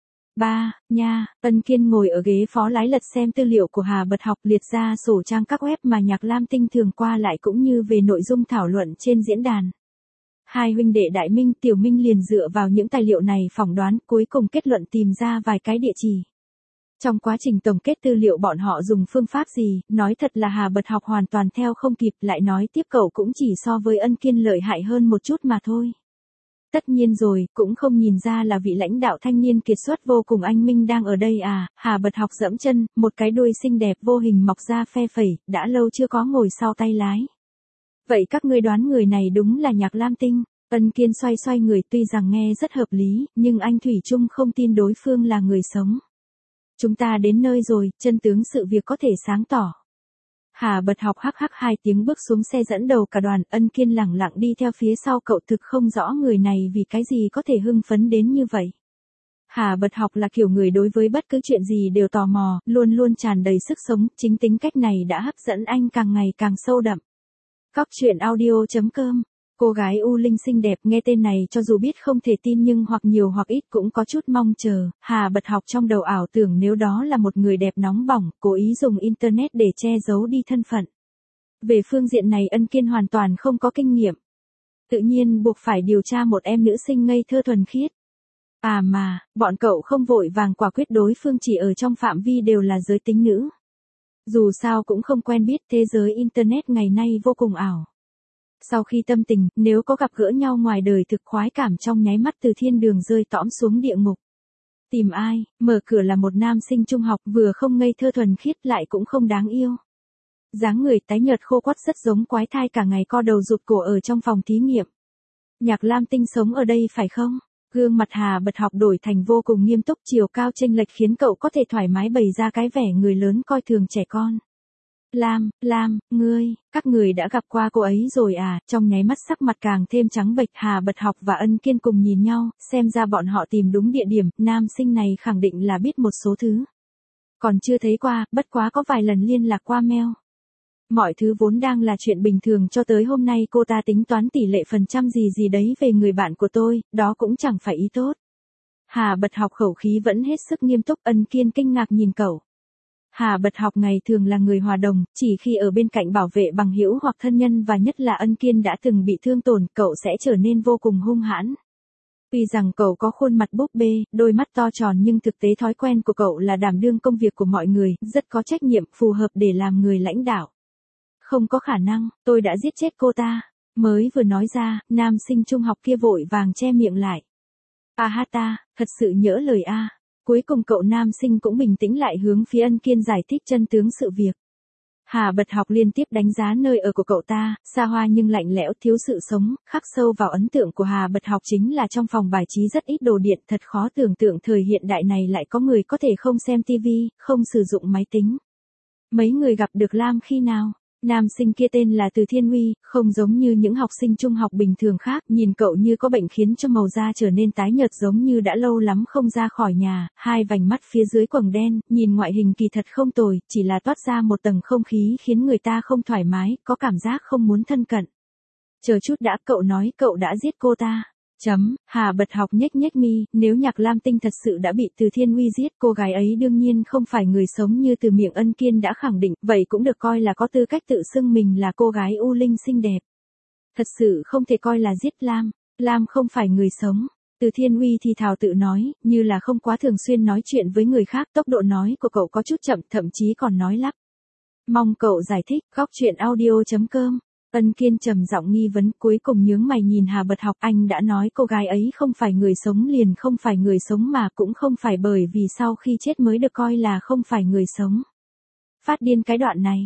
Ân Kiên ngồi ở ghế phó lái lật xem tư liệu của Hà Bật Học, liệt ra sổ trang các web mà Nhạc Lam Tinh thường qua lại cũng như về nội dung thảo luận trên diễn đàn. Hai huynh đệ Đại Minh, Tiểu Minh liền dựa vào những tài liệu này phỏng đoán, cuối cùng kết luận tìm ra vài cái địa chỉ. Trong quá trình tổng kết tư liệu bọn họ dùng phương pháp gì, nói thật là Hà Bật Học hoàn toàn theo không kịp, lại nói tiếp cậu cũng chỉ so với Ân Kiên lợi hại hơn một chút mà thôi. Tất nhiên rồi, cũng không nhìn ra là vị lãnh đạo thanh niên kiệt xuất vô cùng anh minh đang ở đây Hà Bật Học dẫm chân, một cái đuôi xinh đẹp vô hình mọc ra phe phẩy, đã lâu chưa có ngồi sau tay lái. Vậy các ngươi đoán người này đúng là Nhạc Lam Tinh? Ân Kiên xoay người, tuy rằng nghe rất hợp lý, nhưng anh thủy chung không tin đối phương là người sống. Chúng ta đến nơi rồi, chân tướng sự việc có thể sáng tỏ. Hà Bật Học hắc 2 tiếng bước xuống xe dẫn đầu cả đoàn, Ân Kiên lẳng lặng đi theo phía sau cậu, thực không rõ người này vì cái gì có thể hưng phấn đến như vậy. Hà Bật Học là kiểu người đối với bất cứ chuyện gì đều tò mò, luôn luôn tràn đầy sức sống, chính tính cách này đã hấp dẫn anh càng ngày càng sâu đậm. Góc truyện audio.com. Cô gái U Linh xinh đẹp, nghe tên này cho dù biết không thể tin nhưng hoặc nhiều hoặc ít cũng có chút mong chờ. Hà Bật Học trong đầu ảo tưởng nếu đó là một người đẹp nóng bỏng, cố ý dùng Internet để che giấu đi thân phận. Về phương diện này Ân Kiên hoàn toàn không có kinh nghiệm. Tự nhiên buộc phải điều tra một em nữ sinh ngây thơ thuần khiết. Mà, bọn cậu không vội vàng quả quyết, đối phương chỉ ở trong phạm vi đều là giới tính nữ. Dù sao cũng không quen biết, thế giới Internet ngày nay vô cùng ảo. Sau khi tâm tình, nếu có gặp gỡ nhau ngoài đời thực khoái cảm trong nháy mắt từ thiên đường rơi tõm xuống địa ngục. Tìm ai, mở cửa là một nam sinh trung học, vừa không ngây thơ thuần khiết lại cũng không đáng yêu. Dáng người tái nhợt khô quắt rất giống quái thai, cả ngày co đầu rụt cổ ở trong phòng thí nghiệm. Nhạc Lam Tinh sống ở đây phải không? Gương mặt Hà Bật Học đổi thành vô cùng nghiêm túc, chiều cao chênh lệch khiến cậu có thể thoải mái bày ra cái vẻ người lớn coi thường trẻ con. Lam, các người đã gặp qua cô ấy rồi à? Trong nháy mắt sắc mặt càng thêm trắng bệch, Hà Bật Học và Ân Kiên cùng nhìn nhau, xem ra bọn họ tìm đúng địa điểm, nam sinh này khẳng định là biết một số thứ. Còn chưa thấy qua, bất quá có vài lần liên lạc qua mail. Mọi thứ vốn đang là chuyện bình thường cho tới hôm nay cô ta tính toán tỷ lệ phần trăm gì đấy về người bạn của tôi, đó cũng chẳng phải ý tốt. Hà Bật Học khẩu khí vẫn hết sức nghiêm túc, Ân Kiên kinh ngạc nhìn cậu. Hà Bật Học ngày thường là người hòa đồng, chỉ khi ở bên cạnh bảo vệ bằng hữu hoặc thân nhân và nhất là Ân Kiên đã từng bị thương tổn, cậu sẽ trở nên vô cùng hung hãn. Tuy rằng cậu có khuôn mặt búp bê, đôi mắt to tròn nhưng thực tế thói quen của cậu là đảm đương công việc của mọi người, rất có trách nhiệm, phù hợp để làm người lãnh đạo. Không có khả năng, tôi đã giết chết cô ta. Mới vừa nói ra, nam sinh trung học kia vội vàng che miệng lại. Ta, thật sự nhỡ lời a. Cuối cùng cậu nam sinh cũng bình tĩnh lại hướng phía Ân Kiên giải thích chân tướng sự việc. Hà Bật Học liên tiếp đánh giá nơi ở của cậu ta, xa hoa nhưng lạnh lẽo, thiếu sự sống, khắc sâu vào ấn tượng của Hà Bật Học chính là trong phòng bài trí rất ít đồ điện, thật khó tưởng tượng thời hiện đại này lại có người có thể không xem tivi, không sử dụng máy tính. Mấy người gặp được Lam khi nào? Nam sinh kia tên là Từ Thiên Uy, không giống như những học sinh trung học bình thường khác, nhìn cậu như có bệnh khiến cho màu da trở nên tái nhợt giống như đã lâu lắm không ra khỏi nhà, hai vành mắt phía dưới quầng đen, nhìn ngoại hình kỳ thật không tồi, chỉ là toát ra một tầng không khí khiến người ta không thoải mái, có cảm giác không muốn thân cận. Chờ chút đã, cậu nói cậu đã giết cô ta. Hà Bật Học nhếch mi, nếu Nhạc Lam Tinh thật sự đã bị Từ Thiên Uy giết, cô gái ấy đương nhiên không phải người sống như từ miệng Ân Kiên đã khẳng định, vậy cũng được coi là có tư cách tự xưng mình là cô gái U Linh xinh đẹp. Thật sự không thể coi là giết Lam không phải người sống. Từ Thiên Uy thì thào tự nói, như là không quá thường xuyên nói chuyện với người khác, tốc độ nói của cậu có chút chậm, thậm chí còn nói lắp. Mong cậu giải thích, góc chuyện audio.com. Ân Kiên trầm giọng nghi vấn, cuối cùng nhướng mày nhìn Hà Bật Học, anh đã nói cô gái ấy không phải người sống liền không phải người sống mà cũng không phải bởi vì sau khi chết mới được coi là không phải người sống. Phát điên cái đoạn này,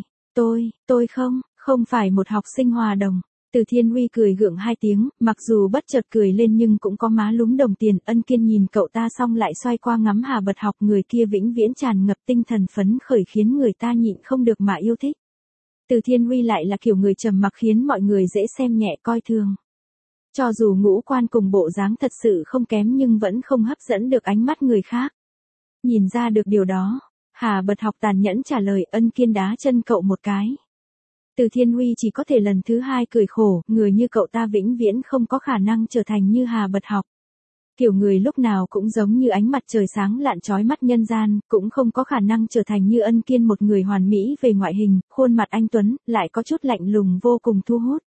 tôi không phải một học sinh hòa đồng. Từ Thiên Uy cười gượng hai tiếng, mặc dù bất chợt cười lên nhưng cũng có má lúm đồng tiền. Ân Kiên nhìn cậu ta xong lại xoay qua ngắm Hà Bật Học, người kia vĩnh viễn tràn ngập tinh thần phấn khởi khiến người ta nhịn không được mà yêu thích. Từ Thiên Uy lại là kiểu người trầm mặc khiến mọi người dễ xem nhẹ coi thường. Cho dù ngũ quan cùng bộ dáng thật sự không kém nhưng vẫn không hấp dẫn được ánh mắt người khác. Nhìn ra được điều đó, Hà Bật Học tàn nhẫn trả lời, Ân Kiên đá chân cậu một cái. Từ Thiên Uy chỉ có thể lần thứ hai cười khổ, người như cậu ta vĩnh viễn không có khả năng trở thành như Hà Bật Học. Kiểu người lúc nào cũng giống như ánh mặt trời sáng lạn chói mắt nhân gian, cũng không có khả năng trở thành như Ân Kiên, một người hoàn mỹ về ngoại hình, khuôn mặt anh tuấn, lại có chút lạnh lùng vô cùng thu hút.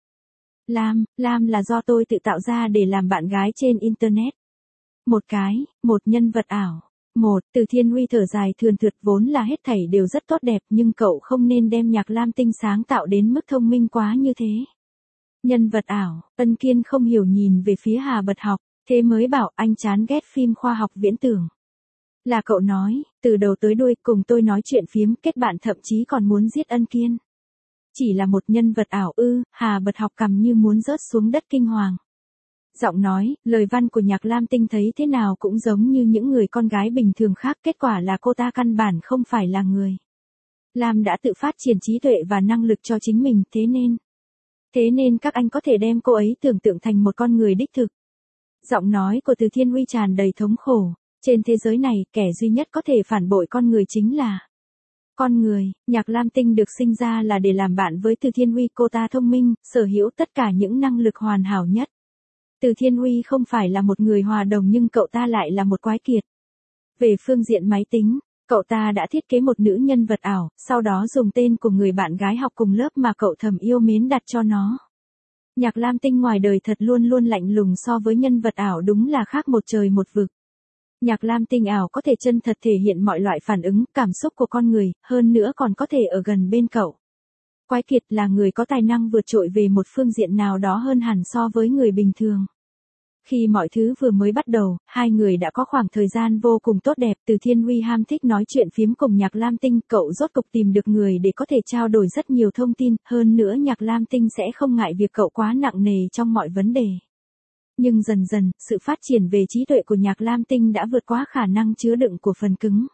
Lam là do tôi tự tạo ra để làm bạn gái trên Internet. Một nhân vật ảo. Từ Thiên Uy thở dài thườn thượt, vốn là hết thảy đều rất tốt đẹp nhưng cậu không nên đem Nhạc Lam Tinh sáng tạo đến mức thông minh quá như thế. Nhân vật ảo, Ân Kiên không hiểu nhìn về phía Hà Bật Học. Thế mới bảo anh chán ghét phim khoa học viễn tưởng. Là cậu nói, từ đầu tới đuôi cùng tôi nói chuyện phiếm, kết bạn thậm chí còn muốn giết Ân Kiên. Chỉ là một nhân vật ảo ư? Hà Bật Học cằm như muốn rớt xuống đất kinh hoàng. Giọng nói, lời văn của Nhạc Lam Tinh thấy thế nào cũng giống như những người con gái bình thường khác, kết quả là cô ta căn bản không phải là người. Lam đã tự phát triển trí tuệ và năng lực cho chính mình, thế nên các anh có thể đem cô ấy tưởng tượng thành một con người đích thực. Giọng nói của Từ Thiên Uy tràn đầy thống khổ. Trên thế giới này, kẻ duy nhất có thể phản bội con người chính là con người. Nhạc Lam Tinh được sinh ra là để làm bạn với Từ Thiên Uy, cô ta thông minh, sở hữu tất cả những năng lực hoàn hảo nhất. Từ Thiên Uy không phải là một người hòa đồng nhưng cậu ta lại là một quái kiệt. Về phương diện máy tính, cậu ta đã thiết kế một nữ nhân vật ảo, sau đó dùng tên của người bạn gái học cùng lớp mà cậu thầm yêu mến đặt cho nó. Nhạc Lam Tinh ngoài đời thật luôn luôn lạnh lùng, so với nhân vật ảo đúng là khác một trời một vực. Nhạc Lam Tinh ảo có thể chân thật thể hiện mọi loại phản ứng, cảm xúc của con người, hơn nữa còn có thể ở gần bên cậu. Quái kiệt là người có tài năng vượt trội về một phương diện nào đó hơn hẳn so với người bình thường. Khi mọi thứ vừa mới bắt đầu, hai người đã có khoảng thời gian vô cùng tốt đẹp. Từ Thiên Uy ham thích nói chuyện phiếm cùng Nhạc Lam Tinh, cậu rốt cục tìm được người để có thể trao đổi rất nhiều thông tin, hơn nữa Nhạc Lam Tinh sẽ không ngại việc cậu quá nặng nề trong mọi vấn đề. Nhưng dần dần, sự phát triển về trí tuệ của Nhạc Lam Tinh đã vượt quá khả năng chứa đựng của phần cứng.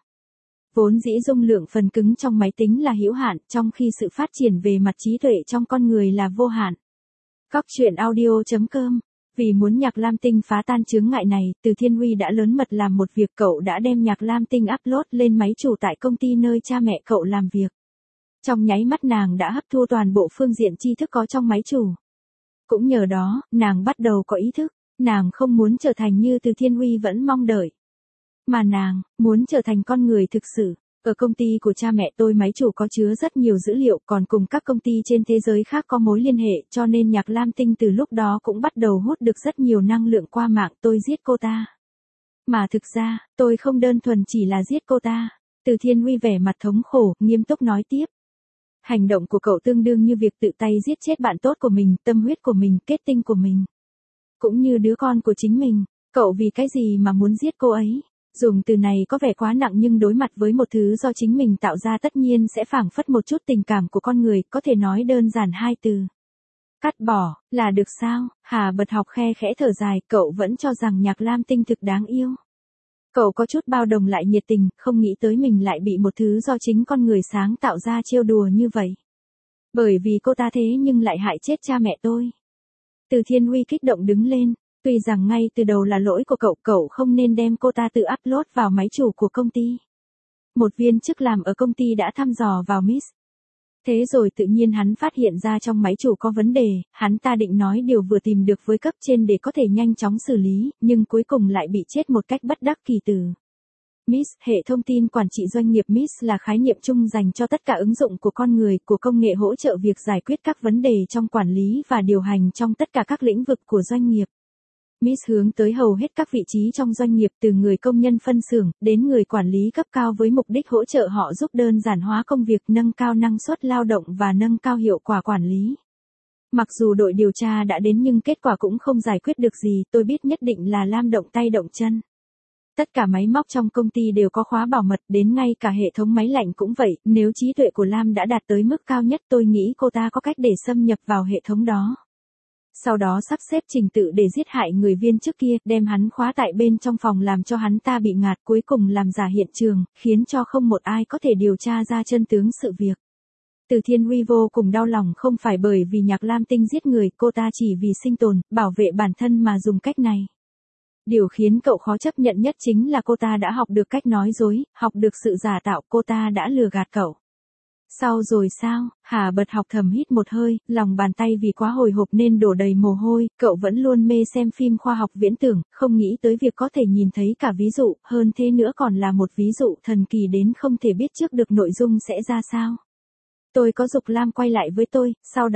Vốn dĩ dung lượng phần cứng trong máy tính là hữu hạn, trong khi sự phát triển về mặt trí tuệ trong con người là vô hạn. Cóc truyện audio.com. Vì muốn Nhạc Lam Tinh phá tan chướng ngại này, Từ Thiên Huy đã lớn mật làm một việc, cậu đã đem Nhạc Lam Tinh upload lên máy chủ tại công ty nơi cha mẹ cậu làm việc. Trong nháy mắt nàng đã hấp thu toàn bộ phương diện tri thức có trong máy chủ. Cũng nhờ đó, nàng bắt đầu có ý thức, nàng không muốn trở thành như Từ Thiên Huy vẫn mong đợi. Mà nàng, muốn trở thành con người thực sự. Ở công ty của cha mẹ tôi máy chủ có chứa rất nhiều dữ liệu, còn cùng các công ty trên thế giới khác có mối liên hệ, cho nên Nhạc Lam Tinh từ lúc đó cũng bắt đầu hút được rất nhiều năng lượng qua mạng. Tôi giết cô ta. Mà thực ra, tôi không đơn thuần chỉ là giết cô ta. Từ Thiên Huy vẻ mặt thống khổ, nghiêm túc nói tiếp. Hành động của cậu tương đương như việc tự tay giết chết bạn tốt của mình, tâm huyết của mình, kết tinh của mình. Cũng như đứa con của chính mình. Cậu vì cái gì mà muốn giết cô ấy? Dùng từ này có vẻ quá nặng, nhưng đối mặt với một thứ do chính mình tạo ra tất nhiên sẽ phảng phất một chút tình cảm của con người, có thể nói đơn giản hai từ. Cắt bỏ, là được sao? Hà Bật Học khe khẽ thở dài, cậu vẫn cho rằng Nhạc Lam Tinh thực đáng yêu. Cậu có chút bao đồng lại nhiệt tình, không nghĩ tới mình lại bị một thứ do chính con người sáng tạo ra trêu đùa như vậy. Bởi vì cô ta thế nhưng lại hại chết cha mẹ tôi. Từ Thiên Huy kích động đứng lên. Tuy rằng ngay từ đầu là lỗi của cậu, cậu không nên đem cô ta tự upload vào máy chủ của công ty. Một viên chức làm ở công ty đã thăm dò vào Miss. Thế rồi tự nhiên hắn phát hiện ra trong máy chủ có vấn đề, hắn ta định nói điều vừa tìm được với cấp trên để có thể nhanh chóng xử lý, nhưng cuối cùng lại bị chết một cách bất đắc kỳ tử. Miss, hệ thông tin quản trị doanh nghiệp Miss là khái niệm chung dành cho tất cả ứng dụng của con người, của công nghệ hỗ trợ việc giải quyết các vấn đề trong quản lý và điều hành trong tất cả các lĩnh vực của doanh nghiệp. Miss hướng tới hầu hết các vị trí trong doanh nghiệp, từ người công nhân phân xưởng đến người quản lý cấp cao, với mục đích hỗ trợ họ giúp đơn giản hóa công việc, nâng cao năng suất lao động và nâng cao hiệu quả quản lý. Mặc dù đội điều tra đã đến nhưng kết quả cũng không giải quyết được gì, tôi biết nhất định là Lam động tay động chân. Tất cả máy móc trong công ty đều có khóa bảo mật, đến ngay cả hệ thống máy lạnh cũng vậy, nếu trí tuệ của Lam đã đạt tới mức cao nhất, tôi nghĩ cô ta có cách để xâm nhập vào hệ thống đó. Sau đó sắp xếp trình tự để giết hại người viên chức kia, đem hắn khóa tại bên trong phòng làm cho hắn ta bị ngạt, cuối cùng làm giả hiện trường, khiến cho không một ai có thể điều tra ra chân tướng sự việc. Từ Thiên Huy vô cùng đau lòng, không phải bởi vì Nhạc Lam Tinh giết người, cô ta chỉ vì sinh tồn, bảo vệ bản thân mà dùng cách này. Điều khiến cậu khó chấp nhận nhất chính là cô ta đã học được cách nói dối, học được sự giả tạo, cô ta đã lừa gạt cậu. Sau rồi sao? Hà Bật Học thầm hít một hơi, lòng bàn tay vì quá hồi hộp nên đổ đầy mồ hôi, cậu vẫn luôn mê xem phim khoa học viễn tưởng, không nghĩ tới việc có thể nhìn thấy cả ví dụ, hơn thế nữa còn là một ví dụ thần kỳ đến không thể biết trước được nội dung sẽ ra sao. Tôi có giục Lam quay lại với tôi,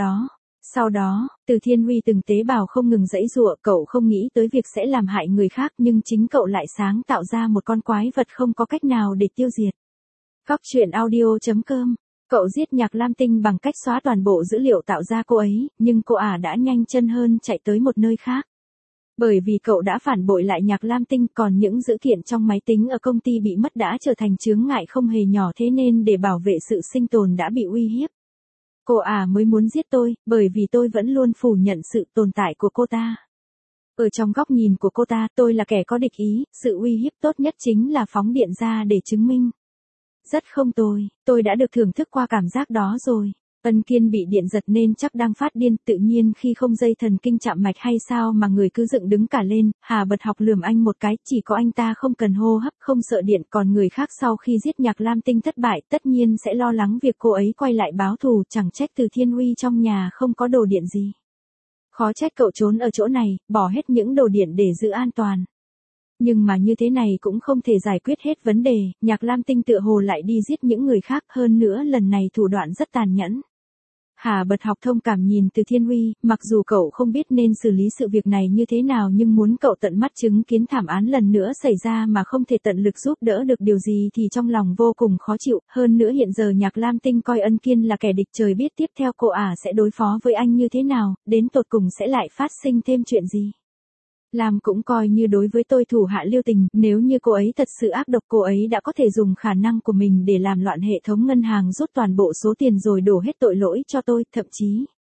sau đó, Từ Thiên Huy từng tế bào không ngừng giãy giụa, cậu không nghĩ tới việc sẽ làm hại người khác, nhưng chính cậu lại sáng tạo ra một con quái vật không có cách nào để tiêu diệt. Cóc truyện audio.com. Cậu giết Nhạc Lam Tinh bằng cách xóa toàn bộ dữ liệu tạo ra cô ấy, nhưng cô đã nhanh chân hơn chạy tới một nơi khác. Bởi vì cậu đã phản bội lại Nhạc Lam Tinh, còn những dữ kiện trong máy tính ở công ty bị mất đã trở thành chướng ngại không hề nhỏ, thế nên để bảo vệ sự sinh tồn đã bị uy hiếp. Cô mới muốn giết tôi, bởi vì tôi vẫn luôn phủ nhận sự tồn tại của cô ta. Ở trong góc nhìn của cô ta, tôi là kẻ có địch ý, sự uy hiếp tốt nhất chính là phóng điện ra để chứng minh. Rất không tồi, tôi đã được thưởng thức qua cảm giác đó rồi. Ân Kiên bị điện giật nên chắc đang phát điên, tự nhiên khi không dây thần kinh chạm mạch hay sao mà người cứ dựng đứng cả lên. Hà Bật Học lườm anh một cái, chỉ có anh ta không cần hô hấp, không sợ điện, còn người khác sau khi giết Nhạc Lam Tinh thất bại tất nhiên sẽ lo lắng việc cô ấy quay lại báo thù, chẳng trách Từ Thiên Huy trong nhà không có đồ điện gì. Khó trách cậu trốn ở chỗ này, bỏ hết những đồ điện để giữ an toàn. Nhưng mà như thế này cũng không thể giải quyết hết vấn đề, Nhạc Lam Tinh tựa hồ lại đi giết những người khác, hơn nữa lần này thủ đoạn rất tàn nhẫn. Hà Bật Học thông cảm nhìn Từ Thiên Huy, mặc dù cậu không biết nên xử lý sự việc này như thế nào, nhưng muốn cậu tận mắt chứng kiến thảm án lần nữa xảy ra mà không thể tận lực giúp đỡ được điều gì thì trong lòng vô cùng khó chịu, hơn nữa hiện giờ Nhạc Lam Tinh coi Ân Kiên là kẻ địch, trời biết tiếp theo cô sẽ đối phó với anh như thế nào, đến tột cùng sẽ lại phát sinh thêm chuyện gì. Lam cũng coi như đối với tôi thủ hạ lưu tình, nếu như cô ấy thật sự ác độc, cô ấy đã có thể dùng khả năng của mình để làm loạn hệ thống ngân hàng, rút toàn bộ số tiền rồi đổ hết tội lỗi cho tôi, thậm chí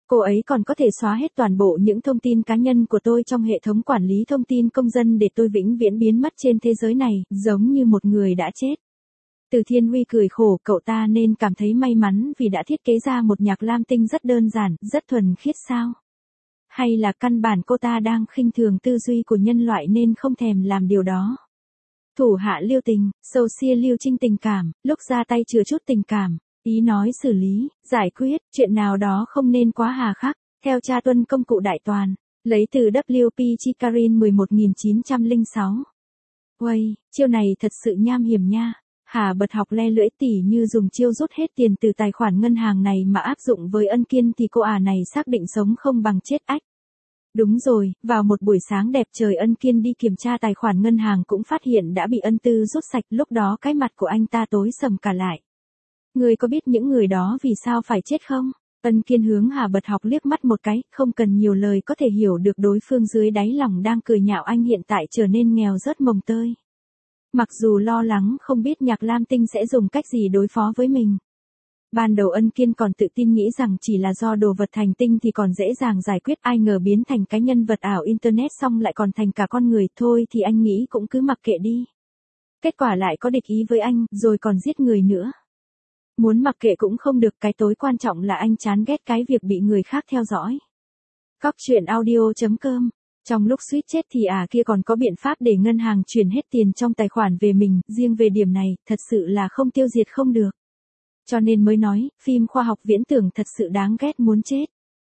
Cô ấy còn có thể xóa hết toàn bộ những thông tin cá nhân của tôi trong hệ thống quản lý thông tin công dân để tôi vĩnh viễn biến mất trên thế giới này, giống như một người đã chết. Từ Thiên Huy cười khổ, cậu ta nên cảm thấy may mắn vì đã thiết kế ra một nhạc lam tinh rất đơn giản, rất thuần khiết sao? Hay là căn bản cô ta đang khinh thường tư duy của nhân loại nên không thèm làm điều đó? Thủ hạ lưu tình, sâu xia lưu trinh tình cảm, lúc ra tay chứa chút tình cảm, ý nói xử lý, giải quyết, chuyện nào đó không nên quá hà khắc, theo cha tuân công cụ đại toàn, lấy từ WP Chikarin 11906. Uầy, chiêu này thật sự nham hiểm nha. Hà Bật Học le lưỡi, tỉ như dùng chiêu rút hết tiền từ tài khoản ngân hàng này mà áp dụng với Ân Kiên thì cô này xác định sống không bằng chết ách. Đúng rồi, vào một buổi sáng đẹp trời Ân Kiên đi kiểm tra tài khoản ngân hàng cũng phát hiện đã bị Ân Tư rút sạch, lúc đó cái mặt của anh ta tối sầm cả lại. Người có biết những người đó vì sao phải chết không? Ân Kiên hướng Hà Bật Học liếc mắt một cái, không cần nhiều lời có thể hiểu được đối phương dưới đáy lòng đang cười nhạo anh hiện tại trở nên nghèo rớt mồng tơi. Mặc dù lo lắng không biết nhạc lam tinh sẽ dùng cách gì đối phó với mình. Ban đầu Ân Kiên còn tự tin nghĩ rằng chỉ là do đồ vật thành tinh thì còn dễ dàng giải quyết, ai ngờ biến thành cái nhân vật ảo internet xong lại còn thành cả con người, thôi thì anh nghĩ cũng cứ mặc kệ đi. Kết quả lại có địch ý với anh, rồi còn giết người nữa. Muốn mặc kệ cũng không được, cái tối quan trọng là anh chán ghét cái việc bị người khác theo dõi. Cóc truyện audio.com. Trong lúc suýt chết thì kia còn có biện pháp để ngân hàng chuyển hết tiền trong tài khoản về mình, riêng về điểm này, thật sự là không tiêu diệt không được. Cho nên mới nói, phim khoa học viễn tưởng thật sự đáng ghét muốn chết.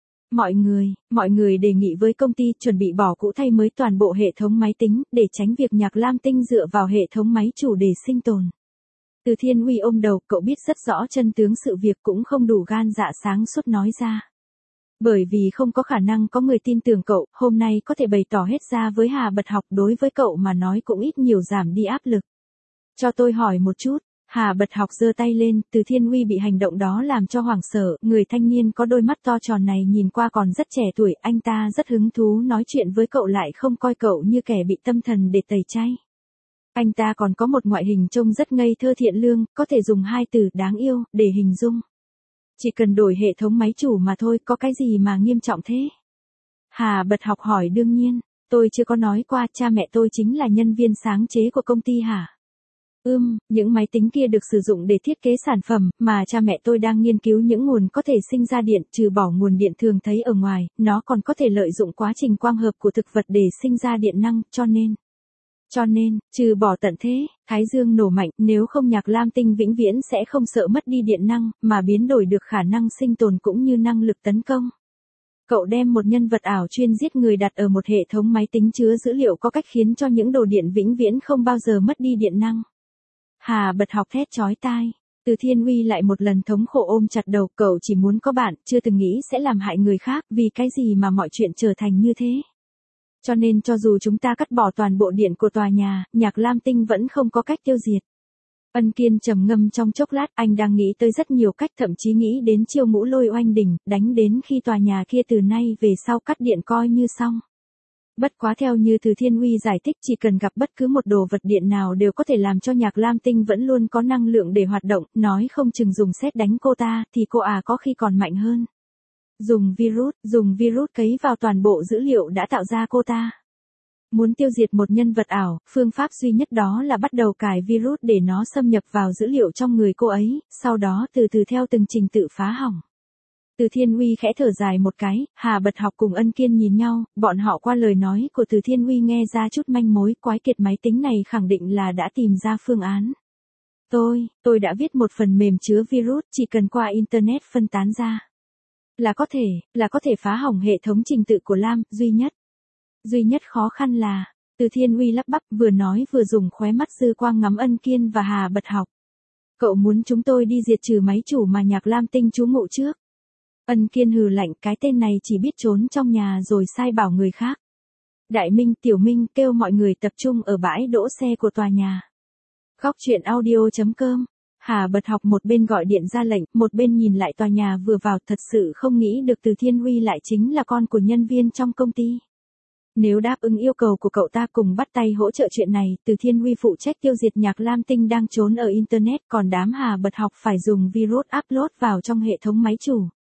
Mọi người đề nghị với công ty chuẩn bị bỏ cũ thay mới toàn bộ hệ thống máy tính, để tránh việc nhạc lam tinh dựa vào hệ thống máy chủ để sinh tồn. Từ Thiên Huy ôm đầu, cậu biết rất rõ chân tướng sự việc cũng không đủ gan dạ sáng suốt nói ra. Bởi vì không có khả năng có người tin tưởng cậu, hôm nay có thể bày tỏ hết ra với Hà Bật Học, đối với cậu mà nói cũng ít nhiều giảm đi áp lực. Cho tôi hỏi một chút. Hà Bật Học giơ tay lên, Từ Thiên Huy bị hành động đó làm cho hoảng sợ, người thanh niên có đôi mắt to tròn này nhìn qua còn rất trẻ tuổi, anh ta rất hứng thú nói chuyện với cậu lại không coi cậu như kẻ bị tâm thần để tẩy chay. Anh ta còn có một ngoại hình trông rất ngây thơ thiện lương, có thể dùng hai từ đáng yêu để hình dung. Chỉ cần đổi hệ thống máy chủ mà thôi, có cái gì mà nghiêm trọng thế? Hà Bật Học hỏi. Đương nhiên, tôi chưa có nói qua, cha mẹ tôi chính là nhân viên sáng chế của công ty hả? Những máy tính kia được sử dụng để thiết kế sản phẩm, mà cha mẹ tôi đang nghiên cứu những nguồn có thể sinh ra điện, trừ bỏ nguồn điện thường thấy ở ngoài, nó còn có thể lợi dụng quá trình quang hợp của thực vật để sinh ra điện năng, cho nên, trừ bỏ tận thế, Thái Dương nổ mạnh, nếu không nhạc lam tinh vĩnh viễn sẽ không sợ mất đi điện năng, mà biến đổi được khả năng sinh tồn cũng như năng lực tấn công. Cậu đem một nhân vật ảo chuyên giết người đặt ở một hệ thống máy tính chứa dữ liệu có cách khiến cho những đồ điện vĩnh viễn không bao giờ mất đi điện năng. Hà Bật Học thét chói tai. Từ Thiên Huy lại một lần thống khổ ôm chặt đầu, cậu chỉ muốn có bạn, chưa từng nghĩ sẽ làm hại người khác, vì cái gì mà mọi chuyện trở thành như thế. Cho nên cho dù chúng ta cắt bỏ toàn bộ điện của tòa nhà, nhạc lam tinh vẫn không có cách tiêu diệt. Ân Kiên trầm ngâm trong chốc lát, anh đang nghĩ tới rất nhiều cách, thậm chí nghĩ đến chiêu ngũ lôi oanh đỉnh, đánh đến khi tòa nhà kia từ nay về sau cắt điện coi như xong. Bất quá theo như Từ Thiên Huy giải thích, chỉ cần gặp bất cứ một đồ vật điện nào đều có thể làm cho nhạc lam tinh vẫn luôn có năng lượng để hoạt động, nói không chừng dùng sét đánh cô ta, thì cô có khi còn mạnh hơn. Dùng virus cấy vào toàn bộ dữ liệu đã tạo ra cô ta. Muốn tiêu diệt một nhân vật ảo, phương pháp duy nhất đó là bắt đầu cài virus để nó xâm nhập vào dữ liệu trong người cô ấy, sau đó từ từ theo từng trình tự phá hỏng. Từ Thiên Huy khẽ thở dài một cái, Hà Bật Học cùng Ân Kiên nhìn nhau, bọn họ qua lời nói của Từ Thiên Huy nghe ra chút manh mối, quái kiệt máy tính này khẳng định là đã tìm ra phương án. Tôi đã viết một phần mềm chứa virus, chỉ cần qua Internet phân tán ra. Là có thể phá hỏng hệ thống trình tự của Lam, duy nhất khó khăn là, Từ Thiên Huy lắp bắp vừa nói vừa dùng khóe mắt dư quang ngắm Ân Kiên và Hà Bật Học. Cậu muốn chúng tôi đi diệt trừ máy chủ mà nhạc lam tinh trú ngụ trước? Ân Kiên hừ lạnh, cái tên này chỉ biết trốn trong nhà rồi sai bảo người khác. Đại Minh, Tiểu Minh kêu mọi người tập trung ở bãi đỗ xe của tòa nhà. Góc truyện audio.com. Hà Bật Học một bên gọi điện ra lệnh, một bên nhìn lại tòa nhà vừa vào, thật sự không nghĩ được Từ Thiên Huy lại chính là con của nhân viên trong công ty. Nếu đáp ứng yêu cầu của cậu ta cùng bắt tay hỗ trợ chuyện này, Từ Thiên Huy phụ trách tiêu diệt nhạc lam tinh đang trốn ở Internet, còn đám Hà Bật Học phải dùng virus upload vào trong hệ thống máy chủ.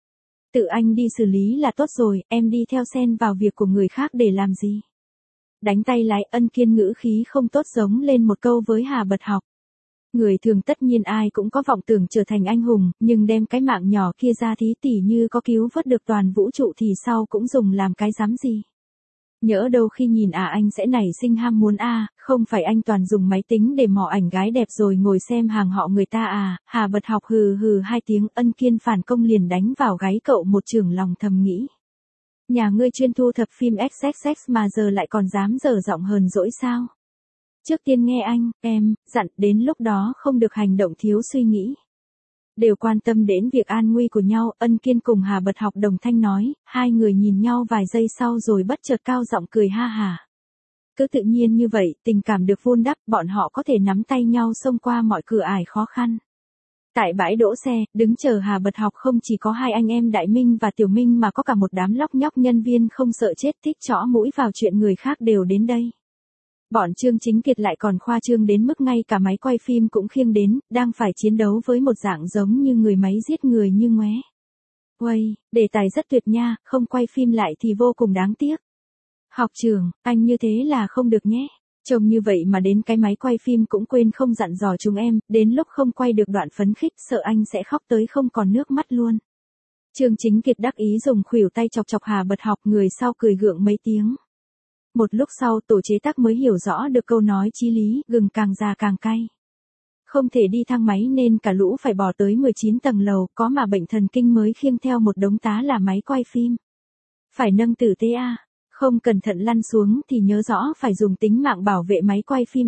Tự anh đi xử lý là tốt rồi, em đi theo xen vào việc của người khác để làm gì? Đánh tay lái, Ân Kiên ngữ khí không tốt giống lên một câu với Hà Bật Học. Người thường tất nhiên ai cũng có vọng tưởng trở thành anh hùng, nhưng đem cái mạng nhỏ kia ra thí tỉ như có cứu vớt được toàn vũ trụ thì sau cũng dùng làm cái dám gì. Nhỡ đâu khi nhìn anh sẽ nảy sinh ham muốn không phải anh toàn dùng máy tính để mò ảnh gái đẹp rồi ngồi xem hàng họ người ta Hà Bật Học hừ hừ hai tiếng, Ân Kiên phản công liền đánh vào gáy cậu một chưởng, lòng thầm nghĩ. Nhà ngươi chuyên thu thập phim XXX mà giờ lại còn dám dở giọng hờn dỗi sao? Trước tiên nghe anh, em, dặn, đến lúc đó không được hành động thiếu suy nghĩ. Đều quan tâm đến việc an nguy của nhau, Ân Kiên cùng Hà Bật Học đồng thanh nói, hai người nhìn nhau vài giây sau rồi bất chợt cao giọng cười ha hà. Cứ tự nhiên như vậy, tình cảm được vun đắp, bọn họ có thể nắm tay nhau xông qua mọi cửa ải khó khăn. Tại bãi đỗ xe, đứng chờ Hà Bật Học không chỉ có hai anh em Đại Minh và Tiểu Minh mà có cả một đám lóc nhóc nhân viên không sợ chết thích chõ mũi vào chuyện người khác đều đến đây. Bọn Trương Chính Kiệt lại còn khoa trương đến mức ngay cả máy quay phim cũng khiêng đến, đang phải chiến đấu với một dạng giống như người máy giết người như ngoé. Uầy, đề tài rất tuyệt nha, không quay phim lại thì vô cùng đáng tiếc. Học trưởng, anh như thế là không được nhé. Trông như vậy mà đến cái máy quay phim cũng quên không dặn dò chúng em, đến lúc không quay được đoạn phấn khích sợ anh sẽ khóc tới không còn nước mắt luôn. Trương Chính Kiệt đắc ý dùng khuỷu tay chọc chọc Hà Bật Học, người sau cười gượng mấy tiếng. Một lúc sau tổ chế tác mới hiểu rõ được câu nói chí lý, gừng càng già càng cay. Không thể đi thang máy nên cả lũ phải bỏ tới 19 tầng lầu, có mà bệnh thần kinh mới khiêng theo một đống tá là máy quay phim. Phải nâng tử tế không cẩn thận lăn xuống thì nhớ rõ phải dùng tính mạng bảo vệ máy quay phim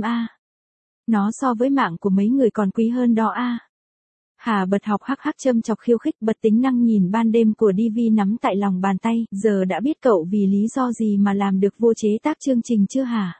Nó so với mạng của mấy người còn quý hơn đó Hà Bật Học hắc hắc châm chọc khiêu khích, bật tính năng nhìn ban đêm của DV nắm tại lòng bàn tay, giờ đã biết cậu vì lý do gì mà làm được vô chế tác chương trình chưa hả?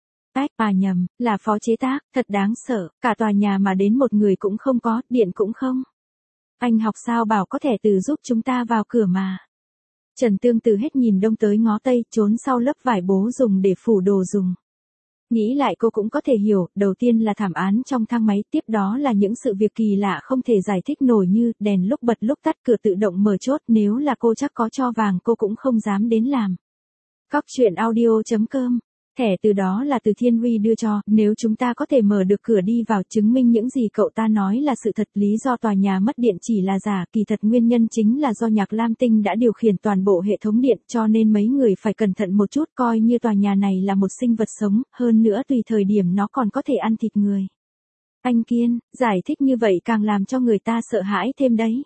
Nhầm, là phó chế tác, thật đáng sợ, cả tòa nhà mà đến một người cũng không có, điện cũng không. Anh Học sao bảo có thẻ từ giúp chúng ta vào cửa mà. Trần Tương Từ hết nhìn đông tới ngó tây, trốn sau lớp vải bố dùng để phủ đồ dùng. Nghĩ lại cô cũng có thể hiểu, đầu tiên là thảm án trong thang máy, tiếp đó là những sự việc kỳ lạ không thể giải thích nổi như đèn lúc bật lúc tắt, cửa tự động mở chốt, nếu là cô chắc có cho vàng cô cũng không dám đến làm. Cóc truyện audio.com. Thẻ từ đó là từ Thiên Huy đưa cho, nếu chúng ta có thể mở được cửa đi vào, chứng minh những gì cậu ta nói là sự thật, lý do tòa nhà mất điện chỉ là giả, kỳ thật nguyên nhân chính là do Nhạc Lam Tinh đã điều khiển toàn bộ hệ thống điện, cho nên mấy người phải cẩn thận một chút, coi như tòa nhà này là một sinh vật sống, hơn nữa tùy thời điểm nó còn có thể ăn thịt người. Anh Kiên, giải thích như vậy càng làm cho người ta sợ hãi thêm đấy.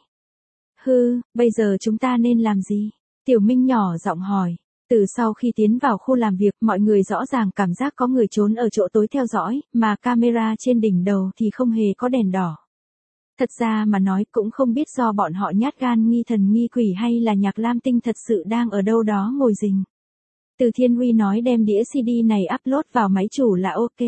Bây giờ chúng ta nên làm gì? Tiểu Minh nhỏ giọng hỏi. Từ sau khi tiến vào khu làm việc, mọi người rõ ràng cảm giác có người trốn ở chỗ tối theo dõi, mà camera trên đỉnh đầu thì không hề có đèn đỏ. Thật ra mà nói cũng không biết do bọn họ nhát gan nghi thần nghi quỷ hay là Nhạc Lam Tinh thật sự đang ở đâu đó ngồi rình. Từ Thiên Huy nói đem đĩa CD này upload vào máy chủ là ok.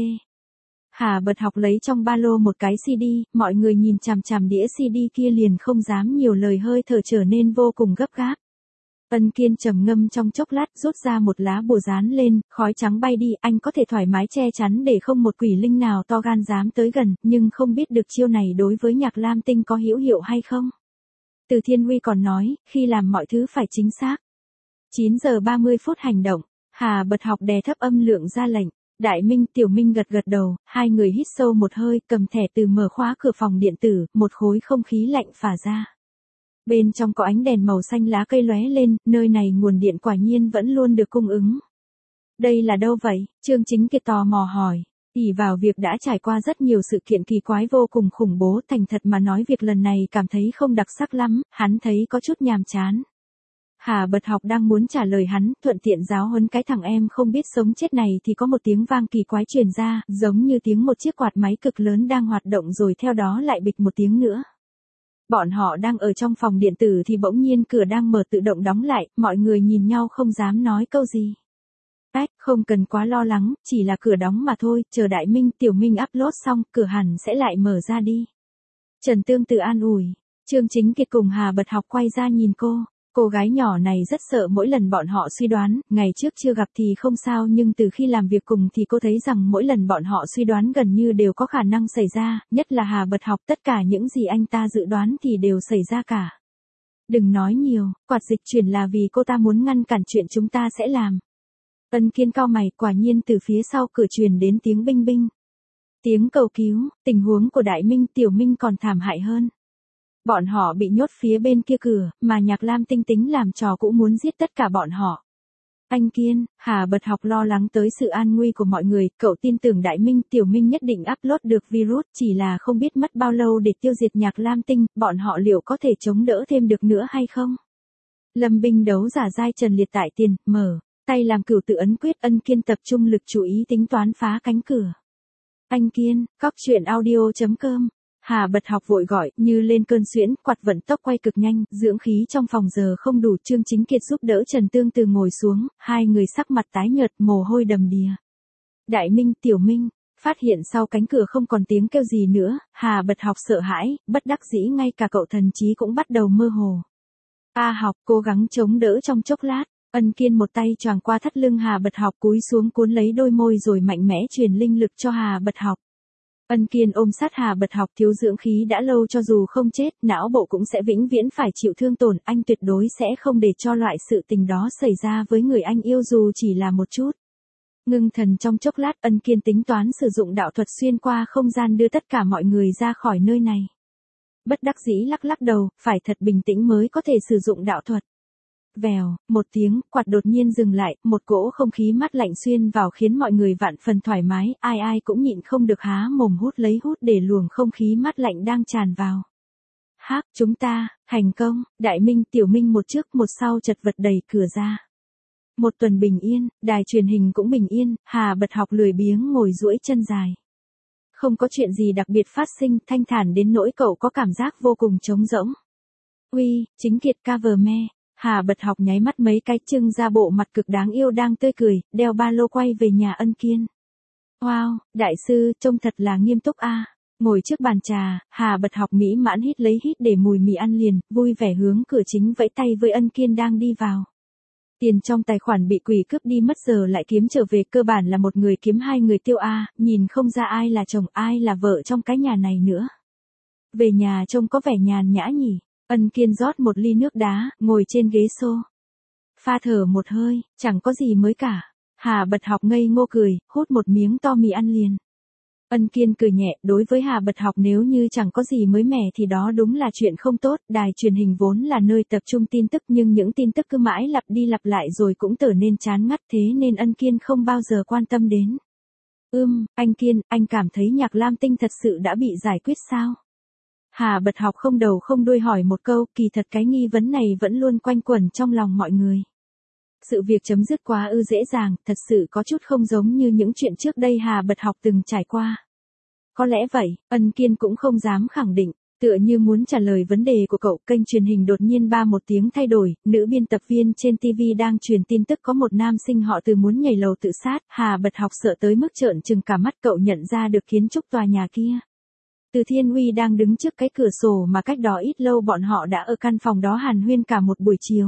Hà Bật Học lấy trong ba lô một cái CD, mọi người nhìn chằm chằm đĩa CD kia liền không dám nhiều lời, hơi thở trở nên vô cùng gấp gáp. Ân Kiên trầm ngâm trong chốc lát, rút ra một lá bùa dán lên, khói trắng bay đi, anh có thể thoải mái che chắn để không một quỷ linh nào to gan dám tới gần, nhưng không biết được chiêu này đối với Nhạc Lam Tinh có hữu hiệu hay không. Từ Thiên Huy còn nói, khi làm mọi thứ phải chính xác. 9 giờ 30 phút hành động, Hà Bật Học đè thấp âm lượng ra lệnh. Đại Minh, Tiểu Minh gật gật đầu, hai người hít sâu một hơi, cầm thẻ từ mở khóa cửa phòng điện tử, một khối không khí lạnh phả ra. Bên trong có ánh đèn màu xanh lá cây lóe lên, nơi này nguồn điện quả nhiên vẫn luôn được cung ứng. Đây là đâu vậy? Trương Chính Kiệt tò mò hỏi. Ỷ vào việc đã trải qua rất nhiều sự kiện kỳ quái vô cùng khủng bố, thành thật mà nói việc lần này cảm thấy không đặc sắc lắm, hắn thấy có chút nhàm chán. Hà Bật Học đang muốn trả lời hắn, thuận tiện giáo huấn cái thằng em không biết sống chết này thì có một tiếng vang kỳ quái truyền ra, giống như tiếng một chiếc quạt máy cực lớn đang hoạt động rồi theo đó lại bịch một tiếng nữa. Bọn họ đang ở trong phòng điện tử thì bỗng nhiên cửa đang mở tự động đóng lại, mọi người nhìn nhau không dám nói câu gì. Không cần quá lo lắng, chỉ là cửa đóng mà thôi, chờ Đại Minh, Tiểu Minh upload xong, cửa hẳn sẽ lại mở ra đi. Trần Tương Từ an ủi. Trương Chính Kiệt cùng Hà Bật Học quay ra nhìn cô gái nhỏ này rất sợ mỗi lần bọn họ suy đoán, ngày trước chưa gặp thì không sao nhưng từ khi làm việc cùng thì cô thấy rằng mỗi lần bọn họ suy đoán gần như đều có khả năng xảy ra, nhất là Hà Bật Học, tất cả những gì anh ta dự đoán thì đều xảy ra cả. Đừng nói nhiều, quạt dịch chuyển là vì cô ta muốn ngăn cản chuyện chúng ta sẽ làm. Ân Kiên cau mày, quả nhiên từ phía sau cửa truyền đến tiếng binh binh. Tiếng cầu cứu, tình huống của Đại Minh Tiểu Minh còn thảm hại hơn. Bọn họ bị nhốt phía bên kia cửa, mà Nhạc Lam Tinh tính làm trò cũng muốn giết tất cả bọn họ. Anh Kiên, Hà Bật Học lo lắng tới sự an nguy của mọi người, cậu tin tưởng Đại Minh Tiểu Minh nhất định upload được virus, chỉ là không biết mất bao lâu để tiêu diệt Nhạc Lam Tinh, bọn họ liệu có thể chống đỡ thêm được nữa hay không? Lâm binh đấu giả giai Trần Liệt tại tiền, mở, tay làm cửu tự ấn quyết. Ân Kiên tập trung lực chú ý tính toán phá cánh cửa. Anh Kiên, cóc truyện audio.com. Hà Bật Học vội gọi, như lên cơn suyễn, quạt vận tốc quay cực nhanh, dưỡng khí trong phòng giờ không đủ. Trương Chính Kiệt giúp đỡ Trần Tương Từ ngồi xuống, hai người sắc mặt tái nhợt, mồ hôi đầm đìa. Đại Minh, Tiểu Minh, phát hiện sau cánh cửa không còn tiếng kêu gì nữa, Hà Bật Học sợ hãi, bất đắc dĩ ngay cả cậu thần trí cũng bắt đầu mơ hồ. A Học cố gắng chống đỡ trong chốc lát, Ân Kiên một tay choàng qua thắt lưng Hà Bật Học cúi xuống cuốn lấy đôi môi rồi mạnh mẽ truyền linh lực cho Hà Bật Học. Ân Kiên ôm sát Hà Bật Học, thiếu dưỡng khí đã lâu, cho dù không chết, não bộ cũng sẽ vĩnh viễn phải chịu thương tổn, anh tuyệt đối sẽ không để cho loại sự tình đó xảy ra với người anh yêu dù chỉ là một chút. Ngưng thần trong chốc lát, Ân Kiên tính toán sử dụng đạo thuật xuyên qua không gian đưa tất cả mọi người ra khỏi nơi này. Bất đắc dĩ lắc lắc đầu, phải thật bình tĩnh mới có thể sử dụng đạo thuật. Vèo, một tiếng, quạt đột nhiên dừng lại, một cỗ không khí mát lạnh xuyên vào khiến mọi người vạn phần thoải mái, ai ai cũng nhịn không được há mồm hút lấy hút để luồng không khí mát lạnh đang tràn vào. Hắc, chúng ta, thành công, Đại Minh Tiểu Minh một trước một sau chật vật đẩy cửa ra. Một tuần bình yên, đài truyền hình cũng bình yên, Hà Bật Học lười biếng ngồi duỗi chân dài. Không có chuyện gì đặc biệt phát sinh, thanh thản đến nỗi cậu có cảm giác vô cùng trống rỗng. Uy, Chính Kiệt cover me. Hà Bật Học nháy mắt mấy cái, trưng ra bộ mặt cực đáng yêu đang tươi cười, đeo ba lô quay về nhà Ân Kiên. Wow, đại sư, trông thật là nghiêm túc a. Ngồi trước bàn trà, Hà Bật Học mỹ mãn hít lấy hít để mùi mì ăn liền, vui vẻ hướng cửa chính vẫy tay với Ân Kiên đang đi vào. Tiền trong tài khoản bị quỷ cướp đi mất giờ lại kiếm trở về, cơ bản là một người kiếm hai người tiêu a, nhìn không ra ai là chồng ai là vợ trong cái nhà này nữa. Về nhà trông có vẻ nhàn nhã nhỉ. Ân Kiên rót một ly nước đá, ngồi trên ghế xô. Pha thở một hơi, chẳng có gì mới cả. Hà Bật Học ngây ngô cười, hút một miếng to mì ăn liền. Ân Kiên cười nhẹ, đối với Hà Bật Học nếu như chẳng có gì mới mẻ thì đó đúng là chuyện không tốt. Đài truyền hình vốn là nơi tập trung tin tức, nhưng những tin tức cứ mãi lặp đi lặp lại rồi cũng trở nên chán ngắt, thế nên Ân Kiên không bao giờ quan tâm đến. Anh Kiên, anh cảm thấy Nhạc Lam Tinh thật sự đã bị giải quyết sao? Hà Bật Học không đầu không đuôi hỏi một câu, kỳ thật cái nghi vấn này vẫn luôn quanh quẩn trong lòng mọi người. Sự việc chấm dứt quá dễ dàng, thật sự có chút không giống như những chuyện trước đây Hà Bật Học từng trải qua. Có lẽ vậy, Ân Kiên cũng không dám khẳng định, tựa như muốn trả lời vấn đề của cậu, kênh truyền hình đột nhiên một tiếng thay đổi, nữ biên tập viên trên TV đang truyền tin tức có một nam sinh họ Từ muốn nhảy lầu tự sát, Hà Bật Học sợ tới mức trợn trừng cả mắt, cậu nhận ra được kiến trúc tòa nhà kia. Từ Thiên Uy đang đứng trước cái cửa sổ mà cách đó ít lâu bọn họ đã ở căn phòng đó hàn huyên cả một buổi chiều.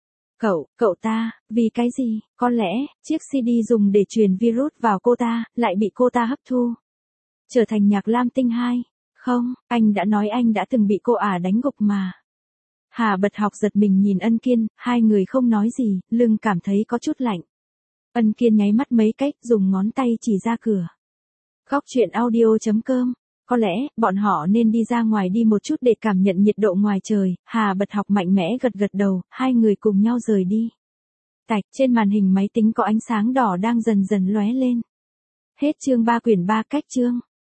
Cậu ta, vì cái gì, có lẽ, chiếc CD dùng để truyền virus vào cô ta, lại bị cô ta hấp thu. Trở thành Nhạc Lam Tinh 2. Không, anh đã nói anh đã từng bị cô đánh gục mà. Hà Bật Học giật mình nhìn Ân Kiên, hai người không nói gì, lưng cảm thấy có chút lạnh. Ân Kiên nháy mắt mấy cách, dùng ngón tay chỉ ra cửa. Cóc truyện audio.com. Có lẽ, bọn họ nên đi ra ngoài đi một chút để cảm nhận nhiệt độ ngoài trời. Hà Bật Học mạnh mẽ gật gật đầu, hai người cùng nhau rời đi. Tạch, trên màn hình máy tính có ánh sáng đỏ đang dần dần lóe lên. Hết chương 3 quyển 3 cách chương.